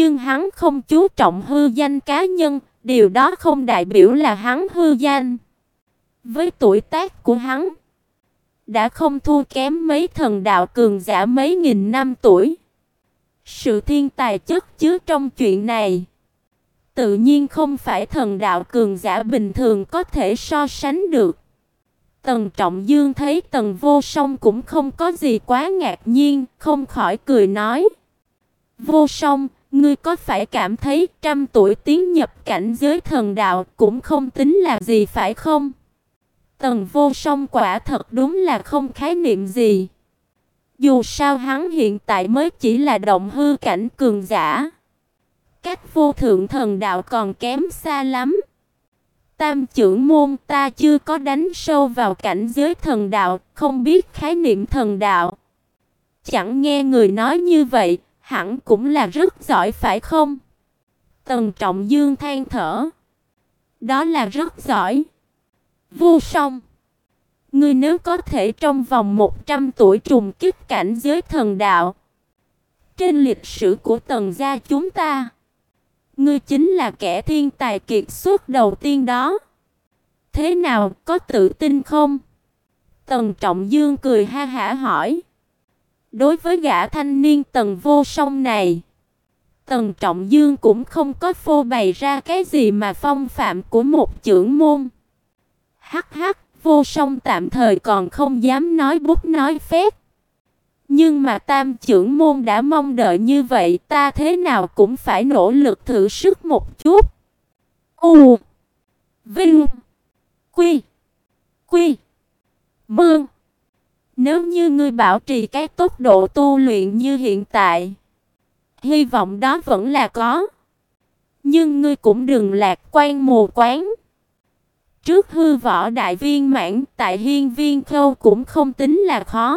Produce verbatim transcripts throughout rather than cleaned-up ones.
Nhưng hắn không chú trọng hư danh cá nhân, điều đó không đại biểu là hắn hư danh. Với tuổi tác của hắn, đã không thua kém mấy thần đạo cường giả mấy nghìn năm tuổi. Sự thiên tài chất chứa trong chuyện này, tự nhiên không phải thần đạo cường giả bình thường có thể so sánh được. Tần Trọng Dương thấy Tần Vô Song cũng không có gì quá ngạc nhiên, không khỏi cười nói: Vô Song, ngươi có phải cảm thấy trăm tuổi tiến nhập cảnh giới thần đạo cũng không tính là gì phải không? Tần Vô Song quả thật đúng là không khái niệm gì. Dù sao hắn hiện tại mới chỉ là động hư cảnh cường giả, cách vô thượng thần đạo còn kém xa lắm. Tam trưởng môn, ta chưa có đánh sâu vào cảnh giới thần đạo, không biết khái niệm thần đạo. Chẳng nghe người nói như vậy, hẳn cũng là rất giỏi phải không? Tần Trọng Dương than thở: Đó là rất giỏi. Vô Song, ngươi nếu có thể trong vòng một trăm tuổi trùng kích cảnh giới thần đạo, trên lịch sử của Tần gia chúng ta, ngươi chính là kẻ thiên tài kiệt xuất đầu tiên đó. Thế nào, có tự tin không? Tần Trọng Dương cười ha hả hỏi. Đối với gã thanh niên Tần Vô Song này, Tần Trọng Dương cũng không có phô bày ra cái gì mà phong phạm của một trưởng môn. Hắc hắc, Vô Song tạm thời còn không dám nói bút nói phét. Nhưng mà tam trưởng môn đã mong đợi như vậy, ta thế nào cũng phải nỗ lực thử sức một chút. U Vinh Quy Quy Mương. Nếu như ngươi bảo trì cái tốc độ tu luyện như hiện tại, hy vọng đó vẫn là có. Nhưng ngươi cũng đừng lạc quan mù quáng. Trước hư võ đại viên mãn tại hiên viên khâu cũng không tính là khó.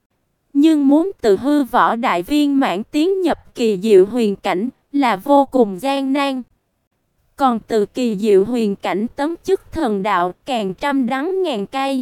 Nhưng muốn từ hư võ đại viên mãn tiến nhập kỳ diệu huyền cảnh là vô cùng gian nan. Còn từ kỳ diệu huyền cảnh tấm chức thần đạo càng trăm đắng ngàn cay.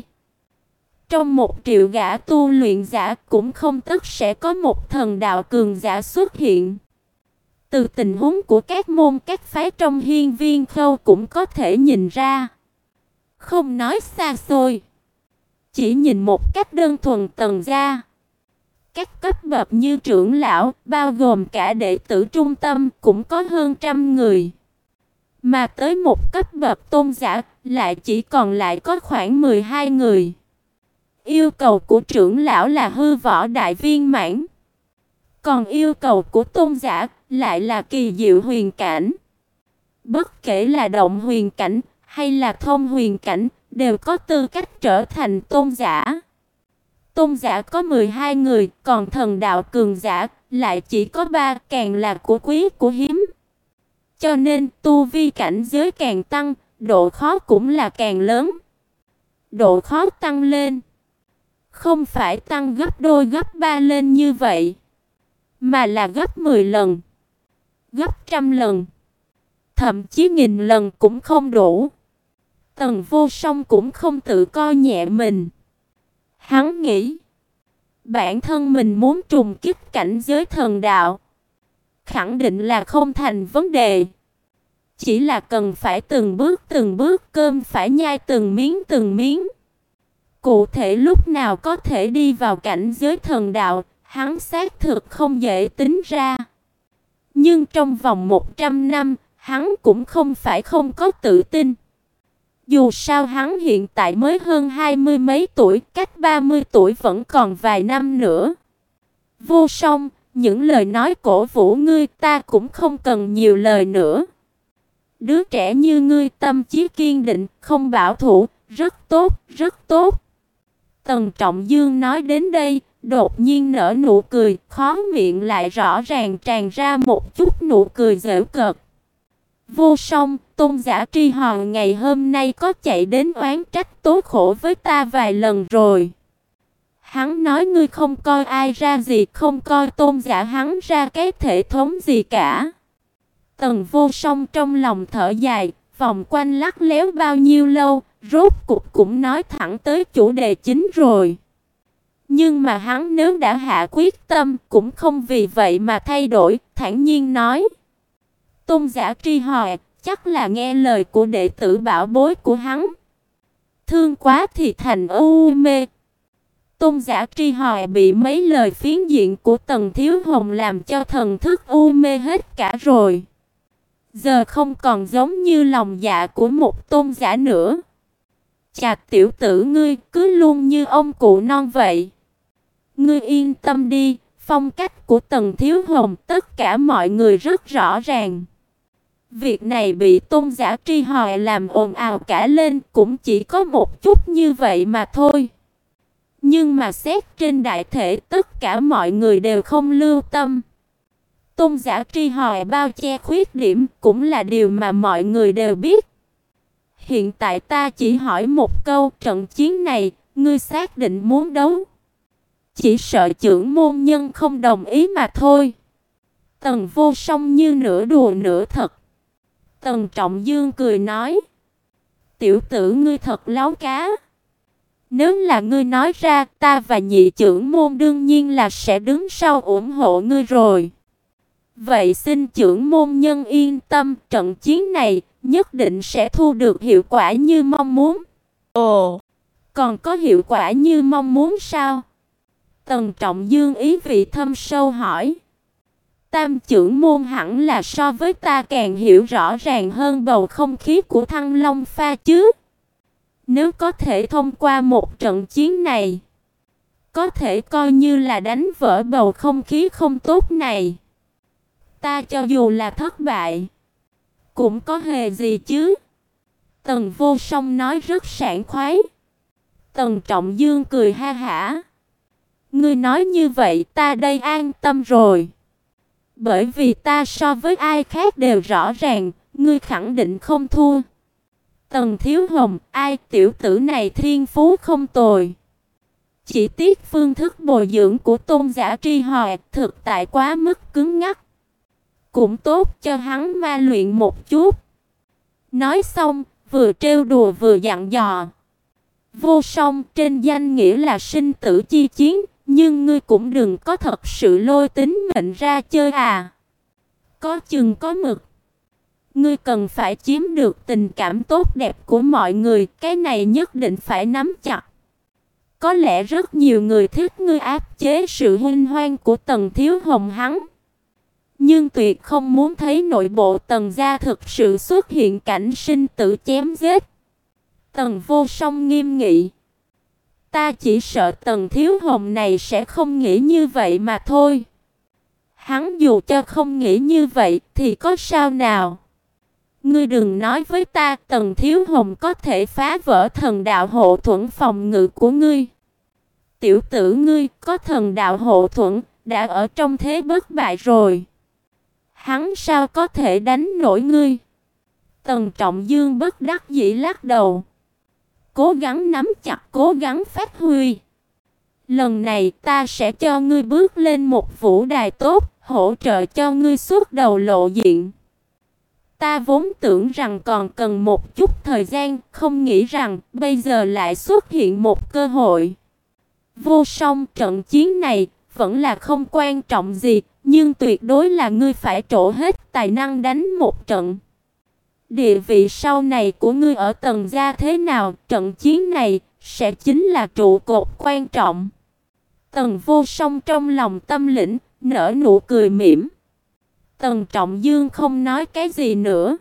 Trong một triệu gã tu luyện giả cũng không tất sẽ có một thần đạo cường giả xuất hiện. Từ tình huống của các môn các phái trong hiên viên khâu cũng có thể nhìn ra. Không nói xa xôi, chỉ nhìn một cách đơn thuần Tần gia, các cấp bậc như trưởng lão, bao gồm cả đệ tử trung tâm cũng có hơn trăm người. Mà tới một cấp bậc tôn giả lại chỉ còn lại có khoảng mười hai người. Yêu cầu của trưởng lão là hư võ đại viên mãn, còn yêu cầu của tôn giả lại là kỳ diệu huyền cảnh. Bất kể là động huyền cảnh hay là thông huyền cảnh đều có tư cách trở thành tôn giả. Tôn giả có mười hai người, còn thần đạo cường giả lại chỉ có ba, càng là của quý của hiếm. Cho nên tu vi cảnh giới càng tăng, độ khó cũng là càng lớn. Độ khó tăng lên, không phải tăng gấp đôi gấp ba lên như vậy, mà là gấp mười lần, gấp trăm lần, thậm chí nghìn lần cũng không đủ. Tần Vô Song cũng không tự coi nhẹ mình. Hắn nghĩ, bản thân mình muốn trùng kích cảnh giới thần đạo, khẳng định là không thành vấn đề. Chỉ là cần phải từng bước từng bước, cơm phải nhai từng miếng từng miếng. Cụ thể lúc nào có thể đi vào cảnh giới thần đạo, hắn xác thực không dễ tính ra. Nhưng trong vòng một trăm năm, hắn cũng không phải không có tự tin. Dù sao hắn hiện tại mới hơn hai mươi mấy tuổi, cách ba mươi tuổi vẫn còn vài năm nữa. Vô Song, những lời nói cổ vũ ngươi ta cũng không cần nhiều lời nữa. Đứa trẻ như ngươi tâm chí kiên định, không bảo thủ, rất tốt, rất tốt. Tần Trọng Dương nói đến đây, đột nhiên nở nụ cười, khóe miệng lại rõ ràng tràn ra một chút nụ cười giễu cợt. Vô Song, tôn giả Tri Hòn ngày hôm nay có chạy đến oán trách tố khổ với ta vài lần rồi. Hắn nói ngươi không coi ai ra gì, không coi tôn giả hắn ra cái thể thống gì cả. Tần Vô Song trong lòng thở dài, vòng quanh lắc léo bao nhiêu lâu, rốt cục cũng nói thẳng tới chủ đề chính rồi. Nhưng mà hắn nếu đã hạ quyết tâm, cũng không vì vậy mà thay đổi, thản nhiên nói. Tôn Giả Tri Hoài chắc là nghe lời của đệ tử bảo bối của hắn. Thương quá thì thành u mê. Tôn Giả Tri Hoài bị mấy lời phiến diện của Tần Thiếu Hồng làm cho thần thức u mê hết cả rồi. Giờ không còn giống như lòng dạ của một tôn giả nữa. Chà, tiểu tử ngươi cứ luôn như ông cụ non vậy. Ngươi yên tâm đi, phong cách của Tần Thiếu Hồng tất cả mọi người rất rõ ràng. Việc này bị Tôn Giả Tri Hoài làm ồn ào cả lên cũng chỉ có một chút như vậy mà thôi. Nhưng mà xét trên đại thể tất cả mọi người đều không lưu tâm. Tôn Giả Tri Hoài bao che khuyết điểm cũng là điều mà mọi người đều biết. Hiện tại ta chỉ hỏi một câu, trận chiến này, ngươi xác định muốn đấu? Chỉ sợ trưởng môn nhân không đồng ý mà thôi. Tần Vô Song như nửa đùa nửa thật. Tần Trọng Dương cười nói, tiểu tử ngươi thật láo cá. Nếu là ngươi nói ra, ta và nhị trưởng môn đương nhiên là sẽ đứng sau ủng hộ ngươi rồi. Vậy xin trưởng môn nhân yên tâm, trận chiến này nhất định sẽ thu được hiệu quả như mong muốn. Ồ, còn có hiệu quả như mong muốn sao? Tần Trọng Dương ý vị thâm sâu hỏi. Tam trưởng môn hẳn là so với ta càng hiểu rõ ràng hơn bầu không khí của Thăng Long Pha chứ. Nếu có thể thông qua một trận chiến này, có thể coi như là đánh vỡ bầu không khí không tốt này. Ta cho dù là thất bại, cũng có hề gì chứ. Tần Vô Song nói rất sảng khoái. Tần Trọng Dương cười ha hả. Ngươi nói như vậy ta đây an tâm rồi. Bởi vì ta so với ai khác đều rõ ràng, ngươi khẳng định không thua. Tần Thiếu Hồng, ai tiểu tử này thiên phú không tồi. Chỉ tiếc phương thức bồi dưỡng của Tôn Giả Tri Hoài thực tại quá mức cứng ngắc. Cũng tốt cho hắn ma luyện một chút. Nói xong, vừa trêu đùa vừa dặn dò. Vô Song, trên danh nghĩa là sinh tử chi chiến, nhưng ngươi cũng đừng có thật sự lôi tính mệnh ra chơi à. Có chừng có mực. Ngươi cần phải chiếm được tình cảm tốt đẹp của mọi người, cái này nhất định phải nắm chặt. Có lẽ rất nhiều người thích ngươi áp chế sự hinh hoang của Tần Thiếu Hồng hắn, nhưng tuyệt không muốn thấy nội bộ Tần gia thực sự xuất hiện cảnh sinh tử chém giết. Tần Vô Song nghiêm nghị. Ta chỉ sợ Tần Thiếu Hồng này sẽ không nghĩ như vậy mà thôi. Hắn dù cho không nghĩ như vậy thì có sao nào? Ngươi đừng nói với ta Tần Thiếu Hồng có thể phá vỡ thần đạo hộ thuẫn phòng ngự của ngươi. Tiểu tử ngươi có thần đạo hộ thuẫn, đã ở trong thế bất bại rồi. Hắn sao có thể đánh nổi ngươi? Tần Trọng Dương bất đắc dĩ lắc đầu. Cố gắng nắm chặt, cố gắng phát huy. Lần này ta sẽ cho ngươi bước lên một vũ đài tốt, hỗ trợ cho ngươi xuất đầu lộ diện. Ta vốn tưởng rằng còn cần một chút thời gian, không nghĩ rằng bây giờ lại xuất hiện một cơ hội. Vô Song, trận chiến này vẫn là không quan trọng gì, nhưng tuyệt đối là ngươi phải trổ hết tài năng đánh một trận. Địa vị sau này của ngươi ở Tần gia thế nào, trận chiến này sẽ chính là trụ cột quan trọng. Tần Vô Song trong lòng tâm lĩnh, nở nụ cười mỉm. Tần Trọng Dương không nói cái gì nữa.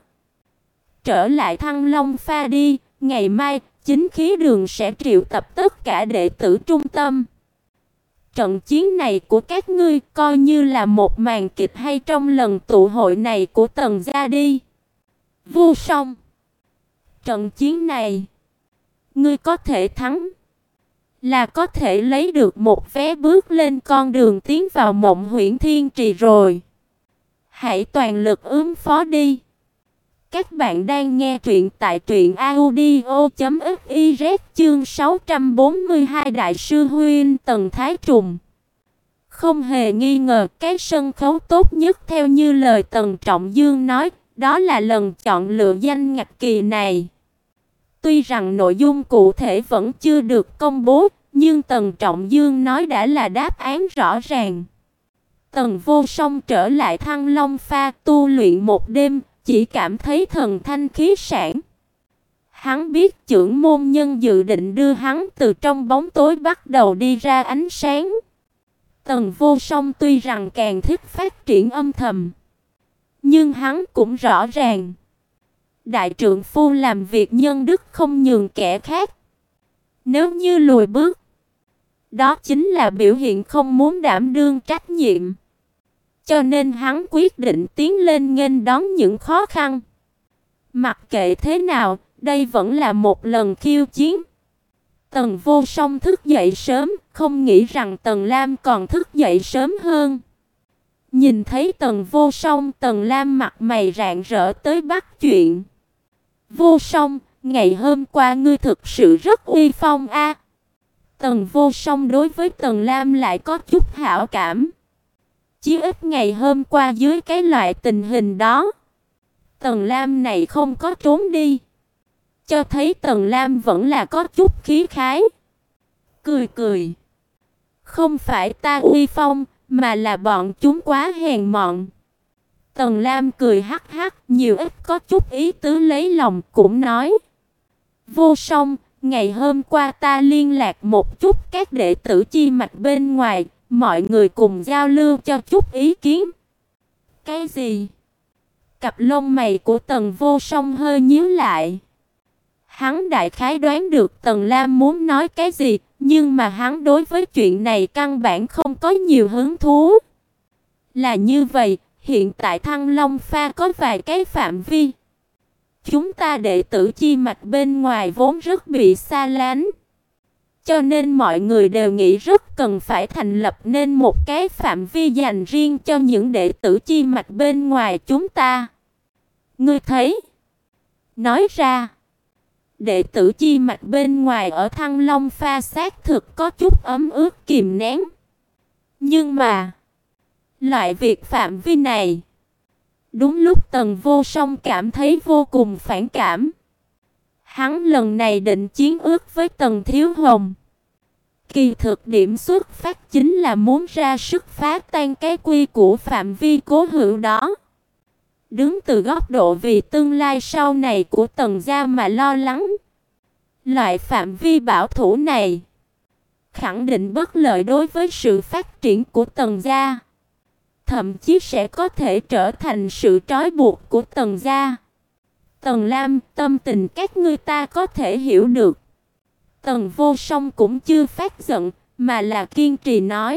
Trở lại Thăng Long Pha đi, ngày mai chính khí đường sẽ triệu tập tất cả đệ tử trung tâm. Trận chiến này của các ngươi coi như là một màn kịch hay trong lần tụ hội này của Tần gia đi. Vô Song, trận chiến này ngươi có thể thắng, là có thể lấy được một vé bước lên con đường tiến vào Mộng Huyễn Thiên Trì rồi. Hãy toàn lực ứng phó đi. Các bạn đang nghe truyện tại truyện audio chấm fiz chương sáu trăm bốn mươi hai Đại sư Huynh Tần Thái Trùng. Không hề nghi ngờ cái sân khấu tốt nhất theo như lời Tần Trọng Dương nói, đó là lần chọn lựa danh ngạch kỳ này. Tuy rằng nội dung cụ thể vẫn chưa được công bố, nhưng Tần Trọng Dương nói đã là đáp án rõ ràng. Tần Vô Song trở lại Thăng Long Pha tu luyện một đêm, chỉ cảm thấy thần thanh khí sảng. Hắn biết trưởng môn nhân dự định đưa hắn từ trong bóng tối bắt đầu đi ra ánh sáng. Tần Vô Song tuy rằng càng thích phát triển âm thầm, nhưng hắn cũng rõ ràng, đại trượng phu làm việc nhân đức không nhường kẻ khác. Nếu như lùi bước, đó chính là biểu hiện không muốn đảm đương trách nhiệm. Cho nên hắn quyết định tiến lên nghênh đón những khó khăn. Mặc kệ thế nào, đây vẫn là một lần khiêu chiến. Tần Vô Song thức dậy sớm, không nghĩ rằng Tần Lam còn thức dậy sớm hơn. Nhìn thấy Tần Vô Song, Tần Lam mặt mày rạng rỡ tới bắt chuyện. Vô Song, ngày hôm qua ngươi thực sự rất uy phong a. Tần Vô Song đối với Tần Lam lại có chút hảo cảm. Chí ít ngày hôm qua dưới cái loại tình hình đó, Tần Lam này không có trốn đi, cho thấy Tần Lam vẫn là có chút khí khái. Cười cười, không phải ta uy phong, mà là bọn chúng quá hèn mọn. Tần Lam cười hắc hắc, nhiều ít có chút ý tứ lấy lòng, cũng nói: Vô Song, ngày hôm qua ta liên lạc một chút các đệ tử chi mạch bên ngoài, mọi người cùng giao lưu cho chút ý kiến. Cái gì? Cặp lông mày của Tần Vô Song hơi nhíu lại. Hắn đại khái đoán được Tần Lam muốn nói cái gì, nhưng mà hắn đối với chuyện này căn bản không có nhiều hứng thú. Là như vậy, hiện tại Thăng Long Pha có vài cái phạm vi. Chúng ta đệ tử chi mạch bên ngoài vốn rất bị xa lánh, cho nên mọi người đều nghĩ rất cần phải thành lập nên một cái phạm vi dành riêng cho những đệ tử chi mạch bên ngoài chúng ta. Ngươi thấy? Nói ra, đệ tử chi mạch bên ngoài ở Thăng Long Pha xác thực có chút ấm ức kìm nén. Nhưng mà, loại việc phạm vi này, đúng lúc Tần Vô Song cảm thấy vô cùng phản cảm. Hắn lần này định chiến ước với Tần Thiếu Hồng, kỳ thực điểm xuất phát chính là muốn ra sức phá tan cái quy củ phạm vi cố hữu đó. Đứng từ góc độ vì tương lai sau này của Tần gia mà lo lắng, loại phạm vi bảo thủ này khẳng định bất lợi đối với sự phát triển của Tần gia, thậm chí sẽ có thể trở thành sự trói buộc của Tần gia. Tần Lam, tâm tình các ngươi ta có thể hiểu được. Tần Vô Song cũng chưa phát giận, mà là kiên trì nói: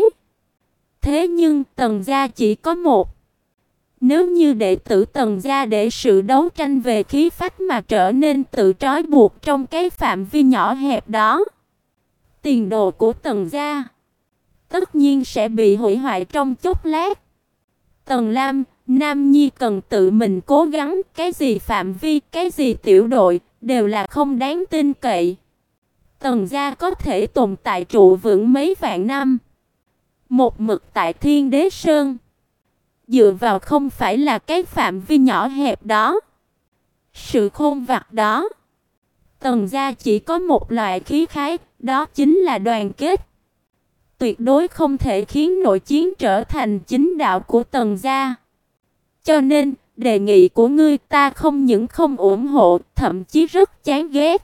Thế nhưng Tần gia chỉ có một. Nếu như đệ tử Tần gia để sự đấu tranh về khí phách mà trở nên tự trói buộc trong cái phạm vi nhỏ hẹp đó, tiền đồ của Tần gia tất nhiên sẽ bị hủy hoại trong chốc lát. Tần Lam, Nam Nhi cần tự mình cố gắng, cái gì phạm vi, cái gì tiểu đội, đều là không đáng tin cậy. Tần gia có thể tồn tại trụ vững mấy vạn năm, một mực tại Thiên Đế Sơn, dựa vào không phải là cái phạm vi nhỏ hẹp đó, sự khôn vặt đó. Tần gia chỉ có một loại khí khái, đó chính là đoàn kết. Tuyệt đối không thể khiến nội chiến trở thành chính đạo của Tần gia. Cho nên, đề nghị của ngươi ta không những không ủng hộ, thậm chí rất chán ghét.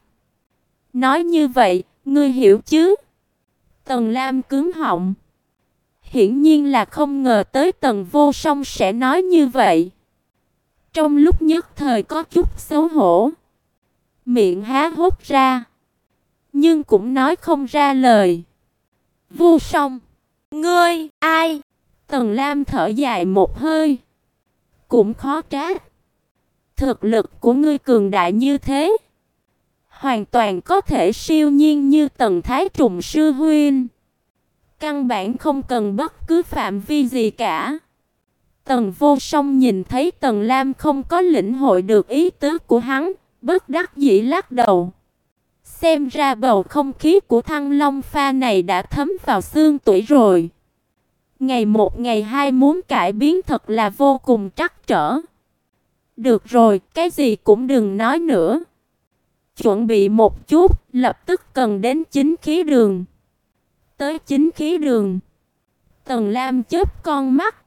Nói như vậy, ngươi hiểu chứ? Tần Lam cứng họng. Hiển nhiên là không ngờ tới Tần Vô Song sẽ nói như vậy. Trong lúc nhất thời có chút xấu hổ, miệng há hốc ra, nhưng cũng nói không ra lời. Vô Song, ngươi, ai? Tần Lam thở dài một hơi. Cũng khó trách. Thực lực của ngươi cường đại như thế, hoàn toàn có thể siêu nhiên như Tần Thái Trùng sư huynh. Căn bản không cần bất cứ phạm vi gì cả. Tần Vô Song nhìn thấy Tần Lam không có lĩnh hội được ý tứ của hắn, bất đắc dĩ lắc đầu. Xem ra bầu không khí của Thăng Long Pha này đã thấm vào xương tủy rồi. Ngày một ngày hai muốn cải biến thật là vô cùng trắc trở. Được rồi, cái gì cũng đừng nói nữa. Chuẩn bị một chút, lập tức cần đến chính khí đường. Tới chính khí đường, Tần Lam chớp con mắt.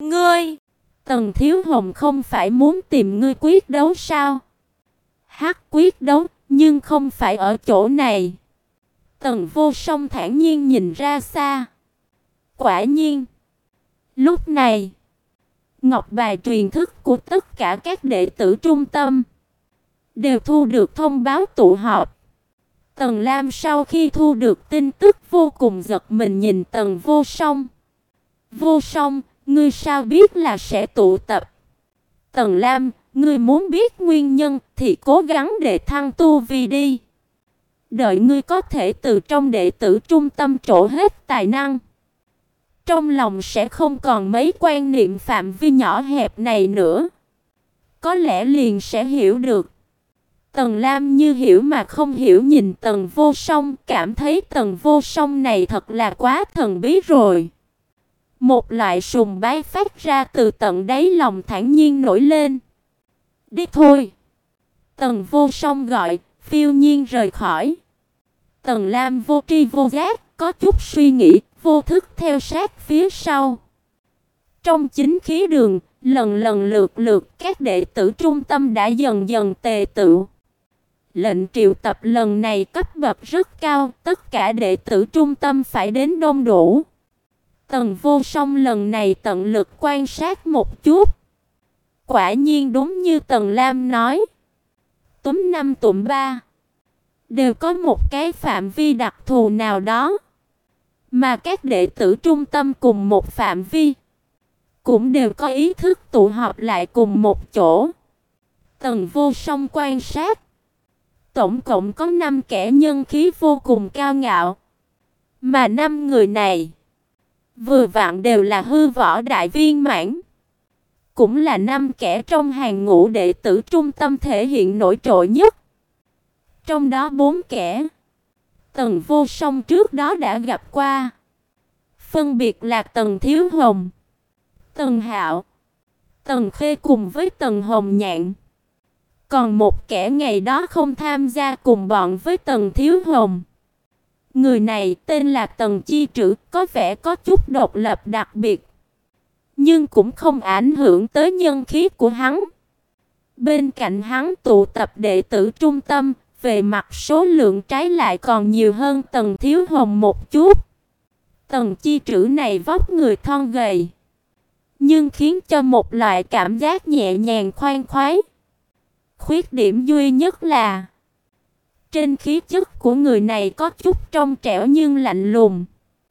Ngươi, Tần Thiếu Hồng không phải muốn tìm ngươi quyết đấu sao? Hắc quyết đấu, nhưng không phải ở chỗ này. Tần Vô Song thản nhiên nhìn ra xa. Quả nhiên, lúc này, ngọc bài truyền thức của tất cả các đệ tử trung tâm đều thu được thông báo tụ họp. Tần Lam sau khi thu được tin tức vô cùng giật mình nhìn Tần Vô Song. Vô Song, ngươi sao biết là sẽ tụ tập? Tần Lam, ngươi muốn biết nguyên nhân thì cố gắng để thăng tu vi đi. Đợi ngươi có thể từ trong đệ tử trung tâm trổ hết tài năng, trong lòng sẽ không còn mấy quan niệm phạm vi nhỏ hẹp này nữa. Có lẽ liền sẽ hiểu được. Tần Lam như hiểu mà không hiểu nhìn Tần Vô Song, cảm thấy Tần Vô Song này thật là quá thần bí rồi. Một loại sùng bái phát ra từ tận đáy lòng thản nhiên nổi lên. Đi thôi. Tần Vô Song gọi, phiêu nhiên rời khỏi. Tần Lam vô tri vô giác, có chút suy nghĩ, vô thức theo sát phía sau. Trong chính khí đường, lần lần lượt lượt các đệ tử trung tâm đã dần dần tề tựu. Lệnh triệu tập lần này cấp bậc rất cao, tất cả đệ tử trung tâm phải đến đông đủ. Tần Vô Song lần này tận lực quan sát một chút. Quả nhiên đúng như Tần Lam nói. Túm năm tụm ba đều có một cái phạm vi đặc thù nào đó. Mà các đệ tử trung tâm cùng một phạm vi cũng đều có ý thức tụ họp lại cùng một chỗ. Tần Vô Song quan sát, tổng cộng có năm kẻ nhân khí vô cùng cao ngạo. Mà năm người này vừa vặn đều là hư võ đại viên mãn, cũng là năm kẻ trong hàng ngũ đệ tử trung tâm thể hiện nổi trội nhất. Trong đó bốn kẻ Tần Vô Song trước đó đã gặp qua, phân biệt là Tần Thiếu Hồng, Tần Hạo, Tần Khê cùng với Tần Hồng Nhạn. Còn một kẻ ngày đó không tham gia cùng bọn với Tần Thiếu Hồng. Người này tên là Tần Chi Trữ, có vẻ có chút độc lập đặc biệt, nhưng cũng không ảnh hưởng tới nhân khí của hắn. Bên cạnh hắn tụ tập đệ tử trung tâm, về mặt số lượng trái lại còn nhiều hơn Tần Thiếu Hồng một chút. Tần Chi Trữ này vóc người thon gầy, nhưng khiến cho một loại cảm giác nhẹ nhàng khoan khoái. Khuyết điểm duy nhất là trên khí chất của người này có chút trong trẻo nhưng lạnh lùng.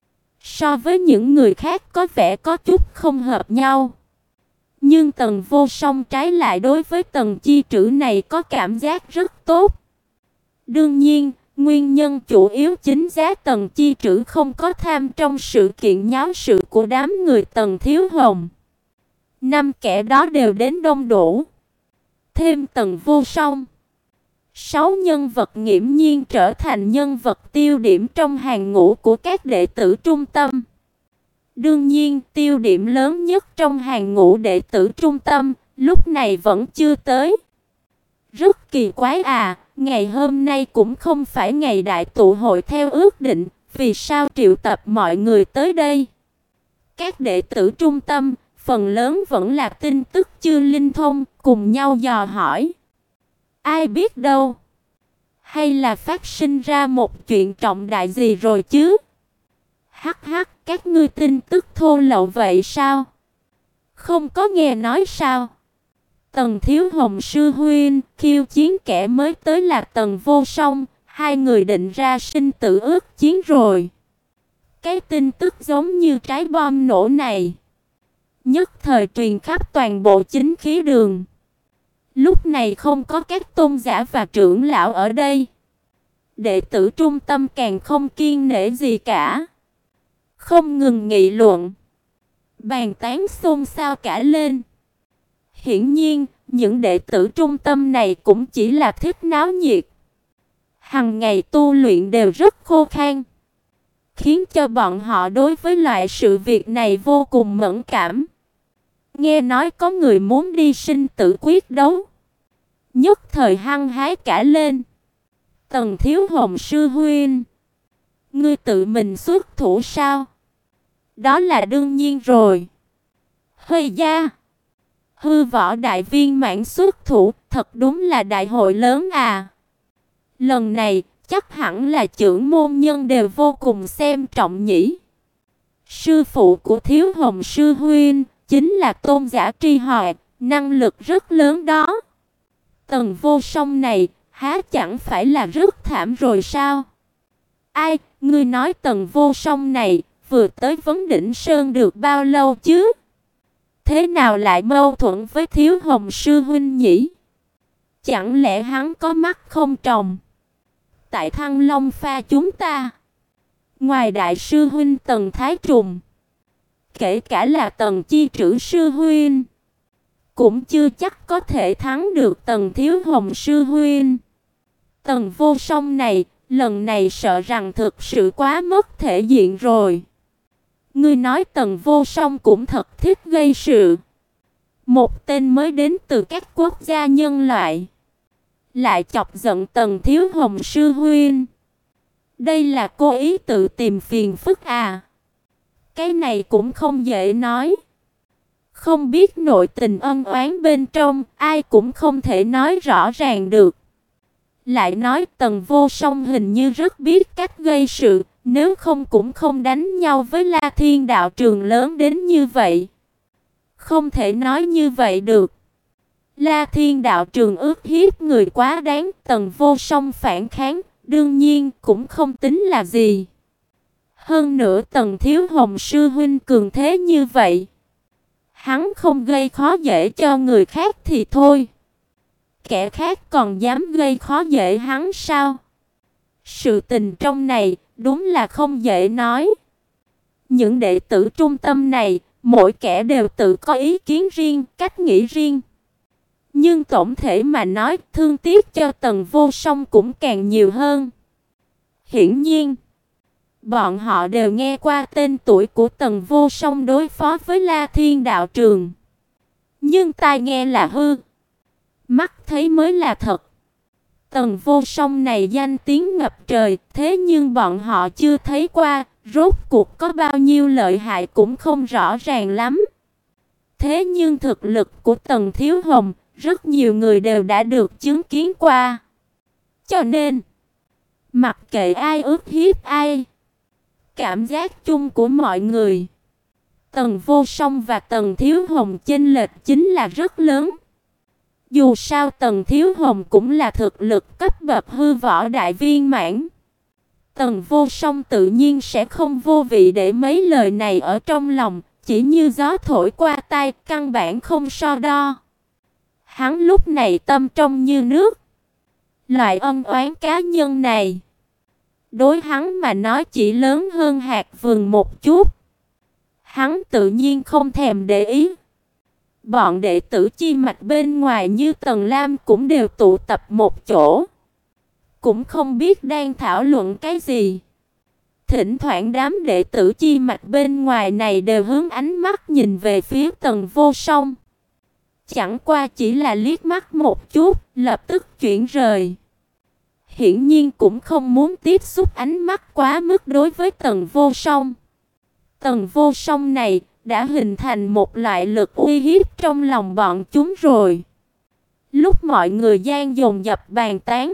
So với những người khác có vẻ có chút không hợp nhau. Nhưng Tần Vô Song trái lại đối với Tần Chi Trữ này có cảm giác rất tốt. Đương nhiên, nguyên nhân chủ yếu chính giá Tần Chi Trữ không có tham trong sự kiện nháo sự của đám người Tần Thiếu Hồng. Năm kẻ đó đều đến đông đủ. Thêm Tần Vô Song, sáu nhân vật nghiễm nhiên trở thành nhân vật tiêu điểm trong hàng ngũ của các đệ tử trung tâm. Đương nhiên, tiêu điểm lớn nhất trong hàng ngũ đệ tử trung tâm lúc này vẫn chưa tới. Rất kỳ quái à, ngày hôm nay cũng không phải ngày đại tụ hội theo ước định, vì sao triệu tập mọi người tới đây? Các đệ tử trung tâm phần lớn vẫn là tin tức chưa linh thông, cùng nhau dò hỏi. Ai biết đâu, hay là phát sinh ra một chuyện trọng đại gì rồi chứ? Hắc hắc, các ngươi tin tức thô lậu vậy sao? Không có nghe nói sao? Tần Thiếu Hồng sư huynh khiêu chiến kẻ mới tới là Tần Vô Song, hai người định ra sinh tử ước chiến rồi. Cái tin tức giống như trái bom nổ này nhất thời truyền khắp toàn bộ chính khí đường. Lúc này không có các tôn giả và trưởng lão ở đây, đệ tử trung tâm càng không kiêng nể gì cả, không ngừng nghị luận, bàn tán xôn xao cả lên. Hiển nhiên, những đệ tử trung tâm này cũng chỉ là thích náo nhiệt. Hằng ngày tu luyện đều rất khô khan, khiến cho bọn họ đối với loại sự việc này vô cùng mẫn cảm. Nghe nói có người muốn đi sinh tử quyết đấu, nhất thời hăng hái cả lên. Tần Thiếu Hồng sư huynh, ngươi tự mình xuất thủ sao? Đó là đương nhiên rồi. Hây da! Hư võ đại viên mãn xuất thủ, thật đúng là đại hội lớn à. Lần này, chắc hẳn là chưởng môn nhân đều vô cùng xem trọng nhỉ. Sư phụ của Thiếu Hồng sư huynh chính là tôn giả tri họ, năng lực rất lớn đó. Tần Vô Song này, há chẳng phải là rất thảm rồi sao? Ai, ngươi nói Tần Vô Song này, vừa tới vấn đỉnh sơn được bao lâu chứ? Thế nào lại mâu thuẫn với Thiếu Hồng sư huynh nhỉ? Chẳng lẽ hắn có mắt không tròng? Tại Thăng Long pha chúng ta, ngoài đại sư huynh Tần Thái Trùng, kể cả là Tần Chi Trữ sư huynh, cũng chưa chắc có thể thắng được Tần Thiếu Hồng sư huynh. Tần Vô Song này, lần này sợ rằng thực sự quá mất thể diện rồi. Ngươi nói Tần Vô Song cũng thật thích gây sự. Một tên mới đến từ các quốc gia nhân loại, lại chọc giận Tần Thiếu Hồng sư huynh. Đây là cố ý tự tìm phiền phức à? Cái này cũng không dễ nói. Không biết nội tình ân oán bên trong, ai cũng không thể nói rõ ràng được. Lại nói Tần Vô Song hình như rất biết cách gây sự, nếu không cũng không đánh nhau với La Thiên đạo trường lớn đến như vậy. Không thể nói như vậy được. La Thiên đạo trường ước hiếp người quá đáng, Tần Vô Song phản kháng, đương nhiên cũng không tính là gì. Hơn nữa Tần Thiếu Hồng sư huynh cường thế như vậy, hắn không gây khó dễ cho người khác thì thôi, kẻ khác còn dám gây khó dễ hắn sao? Sự tình trong này đúng là không dễ nói. Những đệ tử trung tâm này, mỗi kẻ đều tự có ý kiến riêng, cách nghĩ riêng. Nhưng tổng thể mà nói, thương tiếc cho Tần Vô Song cũng càng nhiều hơn. Hiển nhiên, bọn họ đều nghe qua tên tuổi của Tần Vô Song đối phó với La Thiên đạo trường. Nhưng tai nghe là hư, mắt thấy mới là thật. Tần Vô Song này danh tiếng ngập trời, thế nhưng bọn họ chưa thấy qua, rốt cuộc có bao nhiêu lợi hại cũng không rõ ràng lắm. Thế nhưng thực lực của Tần Thiếu Hồng, rất nhiều người đều đã được chứng kiến qua. Cho nên, mặc kệ ai ước hiếp ai, cảm giác chung của mọi người, Tần Vô Song và Tần Thiếu Hồng chênh lệch chính là rất lớn. Dù sao Tần Thiếu Hồng cũng là thực lực cấp bậc hư võ đại viên mãn. Tần Vô Song tự nhiên sẽ không vô vị để mấy lời này ở trong lòng, chỉ như gió thổi qua tai, căn bản không so đo. Hắn lúc này tâm trong như nước. Loại ân oán cá nhân này, đối hắn mà nói chỉ lớn hơn hạt vừng một chút. Hắn tự nhiên không thèm để ý. Bọn đệ tử chi mạch bên ngoài như Tần Lam cũng đều tụ tập một chỗ, cũng không biết đang thảo luận cái gì. Thỉnh thoảng đám đệ tử chi mạch bên ngoài này đều hướng ánh mắt nhìn về phía Tần Vô Song. Chẳng qua chỉ là liếc mắt một chút, lập tức chuyển rời. Hiển nhiên cũng không muốn tiếp xúc ánh mắt quá mức đối với Tần Vô Song. Tần Vô Song này đã hình thành một loại lực uy hiếp trong lòng bọn chúng rồi. Lúc mọi người gian dồn dập bàn tán,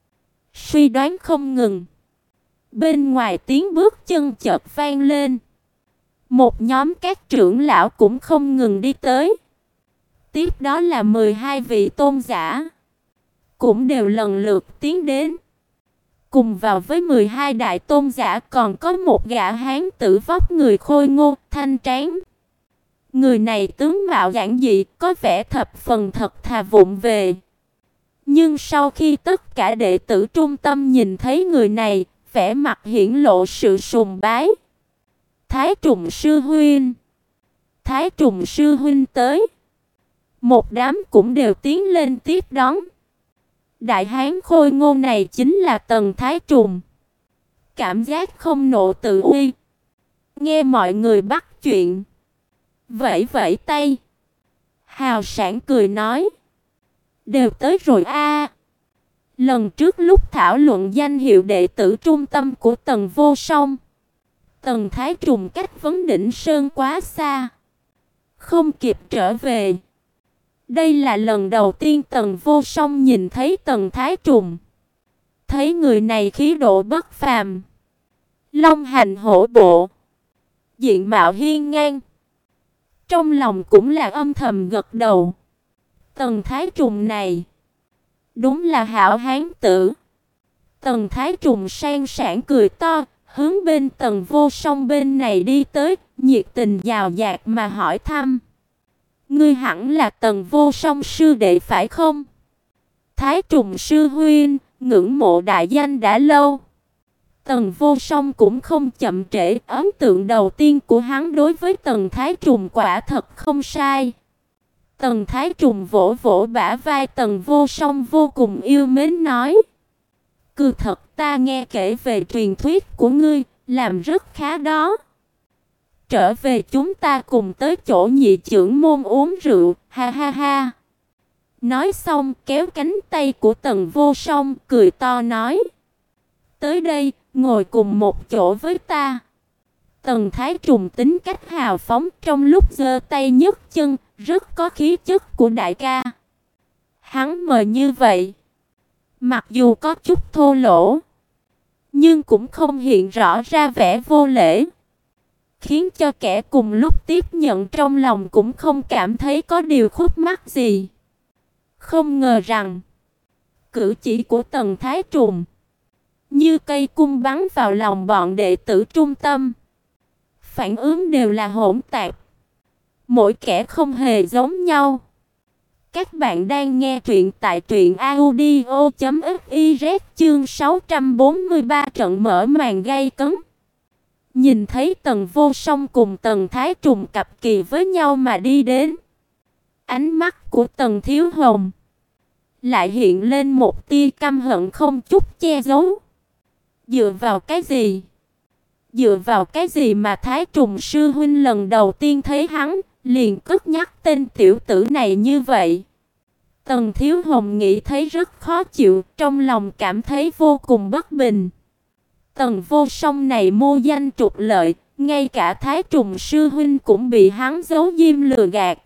suy đoán không ngừng, bên ngoài tiếng bước chân chợt vang lên. Một nhóm các trưởng lão cũng không ngừng đi tới. Tiếp đó là mười hai vị tôn giả, cũng đều lần lượt tiến đến. Cùng vào với mười hai đại tôn giả còn có một gã hán tử vóc người khôi ngô, thanh tráng. Người này tướng mạo giản dị, có vẻ thập phần thật thà vụng về. Nhưng sau khi tất cả đệ tử trung tâm nhìn thấy người này, vẻ mặt hiển lộ sự sùng bái. Thái Trùng sư huynh, Thái Trùng sư huynh tới. Một đám cũng đều tiến lên tiếp đón. Đại hán khôi ngô này chính là Tần Thái Trùng. Cảm giác không nộ tự uy. Nghe mọi người bắt chuyện, vẫy vẫy tay, hào sảng cười nói: đều tới rồi a. Lần trước lúc thảo luận danh hiệu đệ tử trung tâm của Tần Vô Song, Tần Thái Trùng cách vấn đỉnh sơn quá xa, không kịp trở về. Đây là lần đầu tiên Tần Vô Song nhìn thấy Tần Thái Trùng. Thấy người này khí độ bất phàm, long hành hổ bộ, diện mạo hiên ngang. Trong lòng cũng là âm thầm gật đầu. Tần Thái Trùng này đúng là hảo hán tử. Tần Thái Trùng sang sảng cười to, hướng bên Tần Vô Song bên này đi tới, nhiệt tình dào dạt mà hỏi thăm. Ngươi hẳn là Tần Vô Song sư đệ phải không? Thái Trùng sư huynh, ngưỡng mộ đại danh đã lâu. Tần Vô Song cũng không chậm trễ, ấn tượng đầu tiên của hắn đối với Tần Thái Trùng quả thật không sai. Tần Thái Trùng vỗ vỗ bả vai Tần Vô Song vô cùng yêu mến nói. Cứ thật ta nghe kể về truyền thuyết của ngươi, làm rất khá đó. Trở về chúng ta cùng tới chỗ nhị trưởng môn uống rượu, ha ha ha. Nói xong kéo cánh tay của Tần Vô Song cười to nói. Tới đây, ngồi cùng một chỗ với ta. Tần Thái Trùng tính cách hào phóng, trong lúc giơ tay nhấc chân, rất có khí chất của đại ca. Hắn mời như vậy, mặc dù có chút thô lỗ, nhưng cũng không hiện rõ ra vẻ vô lễ, khiến cho kẻ cùng lúc tiếp nhận trong lòng cũng không cảm thấy có điều khúc mắc gì. Không ngờ rằng cử chỉ của Tần Thái Trùng như cây cung bắn vào lòng bọn đệ tử trung tâm. Phản ứng đều là hỗn tạp, mỗi kẻ không hề giống nhau. Các bạn đang nghe truyện tại truyện audio chấm fiz chương sáu trăm bốn mươi ba trận mở màn gay cấn. Nhìn thấy Tần Vô Song cùng Tần Thái Trùng cặp kì với nhau mà đi đến, ánh mắt của Tần Thiếu Hồng lại hiện lên một tia căm hận không chút che giấu. Dựa vào cái gì? Dựa vào cái gì mà Thái Trùng sư huynh lần đầu tiên thấy hắn liền cất nhắc tên tiểu tử này như vậy? Tần Thiếu Hồng nghĩ thấy rất khó chịu, trong lòng cảm thấy vô cùng bất bình. Tần Vô Song này mưu danh trục lợi, ngay cả Thái Trùng sư huynh cũng bị hắn giấu diêm lừa gạt.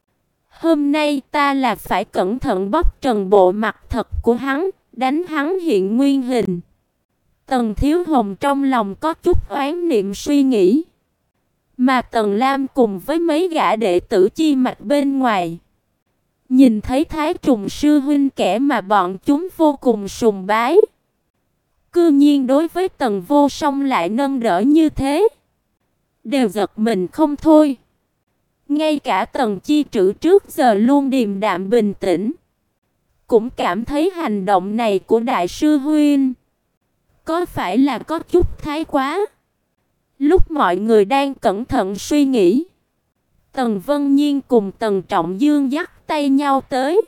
Hôm nay ta là phải cẩn thận bóc trần bộ mặt thật của hắn, đánh hắn hiện nguyên hình. Tần Thiếu Hồng trong lòng có chút oán niệm suy nghĩ. Mà Tần Lam cùng với mấy gã đệ tử chi mạch bên ngoài, nhìn thấy Thái Trùng sư huynh kẻ mà bọn chúng vô cùng sùng bái, cư nhiên đối với Tần Vô Song lại nâng đỡ như thế, đều giật mình không thôi. Ngay cả Tần Chi Trữ trước giờ luôn điềm đạm bình tĩnh, cũng cảm thấy hành động này của đại sư huynh có phải là có chút thái quá. Lúc mọi người đang cẩn thận suy nghĩ, Tần Vân Nhiên cùng Tần Trọng Dương dắt tay nhau tới,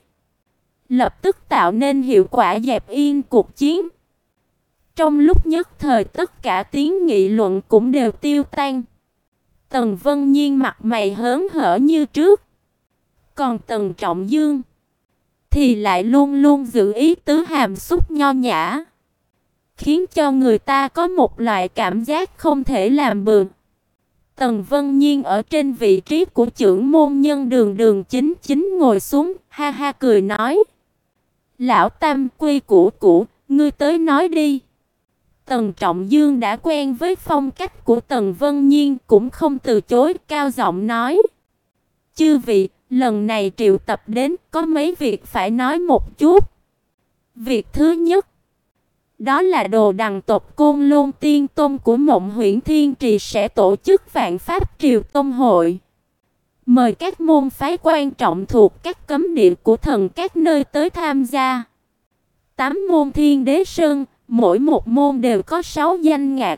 lập tức tạo nên hiệu quả dẹp yên cuộc chiến. Trong lúc nhất thời tất cả tiếng nghị luận cũng đều tiêu tan. Tần Vân Nhiên mặt mày hớn hở như trước, còn Tần Trọng Dương thì lại luôn luôn giữ ý tứ hàm xúc nho nhã, khiến cho người ta có một loại cảm giác không thể làm bừa. Tần Vân Nhiên ở trên vị trí của trưởng môn nhân đường đường chính chính ngồi xuống, ha ha cười nói. Lão Tam, quy củ cũ, ngươi tới nói đi. Tần Trọng Dương đã quen với phong cách của Tần Vân Nhiên, cũng không từ chối, cao giọng nói. Chư vị, lần này triệu tập đến có mấy việc phải nói một chút. Việc thứ nhất, đó là Đồ Đằng tộc Côn Lôn Tiên Tôn của Mộng Huyễn Thiên Trì sẽ tổ chức Vạn Pháp Triều Tông hội. Mời các môn phái quan trọng thuộc các cấm địa của thần các nơi tới tham gia. Tám môn Thiên Đế Sơn, mỗi một môn đều có sáu danh ngạc.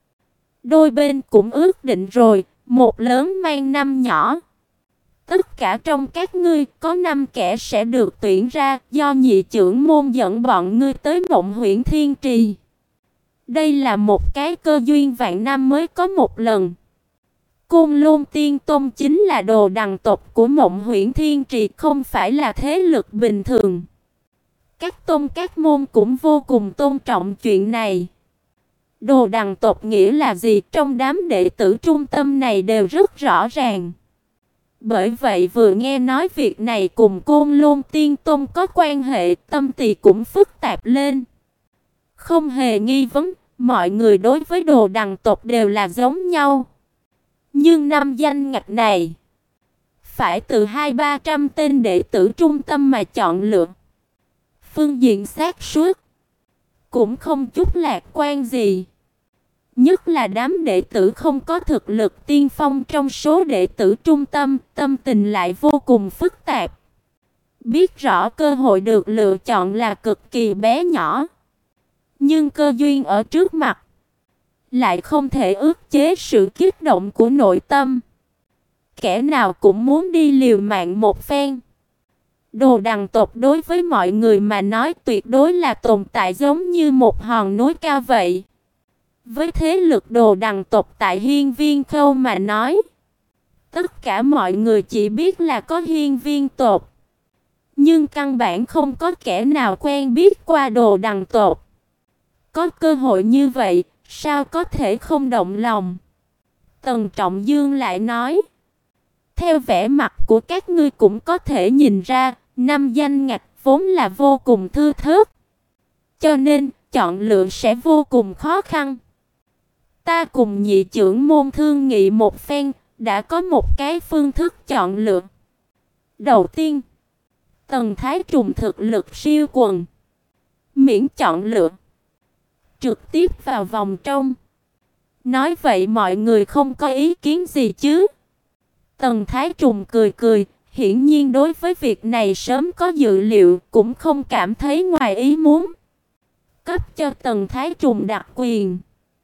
Đôi bên cũng ước định rồi, một lớn mang năm nhỏ. Tất cả trong các ngươi có năm kẻ sẽ được tuyển ra, do nhị trưởng môn dẫn bọn ngươi tới Mộng Huyễn Thiên Trì. Đây là một cái cơ duyên vạn năm mới có một lần. Côn Lôn Tiên Tôn chính là Đồ Đằng tộc của Mộng Huyễn Thiên Trì, không phải là thế lực bình thường. Các tôn các môn cũng vô cùng tôn trọng chuyện này. Đồ Đằng tộc nghĩa là gì trong đám đệ tử trung tâm này đều rất rõ ràng. Bởi vậy vừa nghe nói việc này cùng Côn Lôn Tiên Tông có quan hệ, tâm tỳ cũng phức tạp lên. Không hề nghi vấn, mọi người đối với Đồ Đằng tộc đều là giống nhau. Nhưng năm danh ngạch này phải từ hai ba trăm tên đệ tử trung tâm mà chọn lựa. Phương diện xác suất cũng không chút lạc quan gì. Nhất là đám đệ tử không có thực lực tiên phong trong số đệ tử trung tâm, tâm tình lại vô cùng phức tạp. Biết rõ cơ hội được lựa chọn là cực kỳ bé nhỏ, nhưng cơ duyên ở trước mặt lại không thể ức chế sự kích động của nội tâm. Kẻ nào cũng muốn đi liều mạng một phen. Đồ Đằng tộc đối với mọi người mà nói tuyệt đối là tồn tại giống như một hòn núi cao vậy. Với thế lực Đồ Đằng tộc tại Hiên Viên Khâu mà nói, tất cả mọi người chỉ biết là có Hiên Viên tộc, nhưng căn bản không có kẻ nào quen biết qua Đồ Đằng tộc. Có cơ hội như vậy, sao có thể không động lòng? Tần Trọng Dương lại nói, theo vẻ mặt của các ngươi cũng có thể nhìn ra, năm danh ngạch vốn là vô cùng thưa thớt, cho nên chọn lựa sẽ vô cùng khó khăn. Ta cùng nhị trưởng môn thương nghị một phen, đã có một cái phương thức chọn lựa. Đầu tiên, Tần Thái Trùng thực lực siêu quần, miễn chọn lựa, trực tiếp vào vòng trong. Nói vậy mọi người không có ý kiến gì chứ? Tần Thái Trùng cười cười, hiển nhiên đối với việc này sớm có dự liệu, cũng không cảm thấy ngoài ý muốn. Cấp cho Tần Thái Trùng đặc quyền.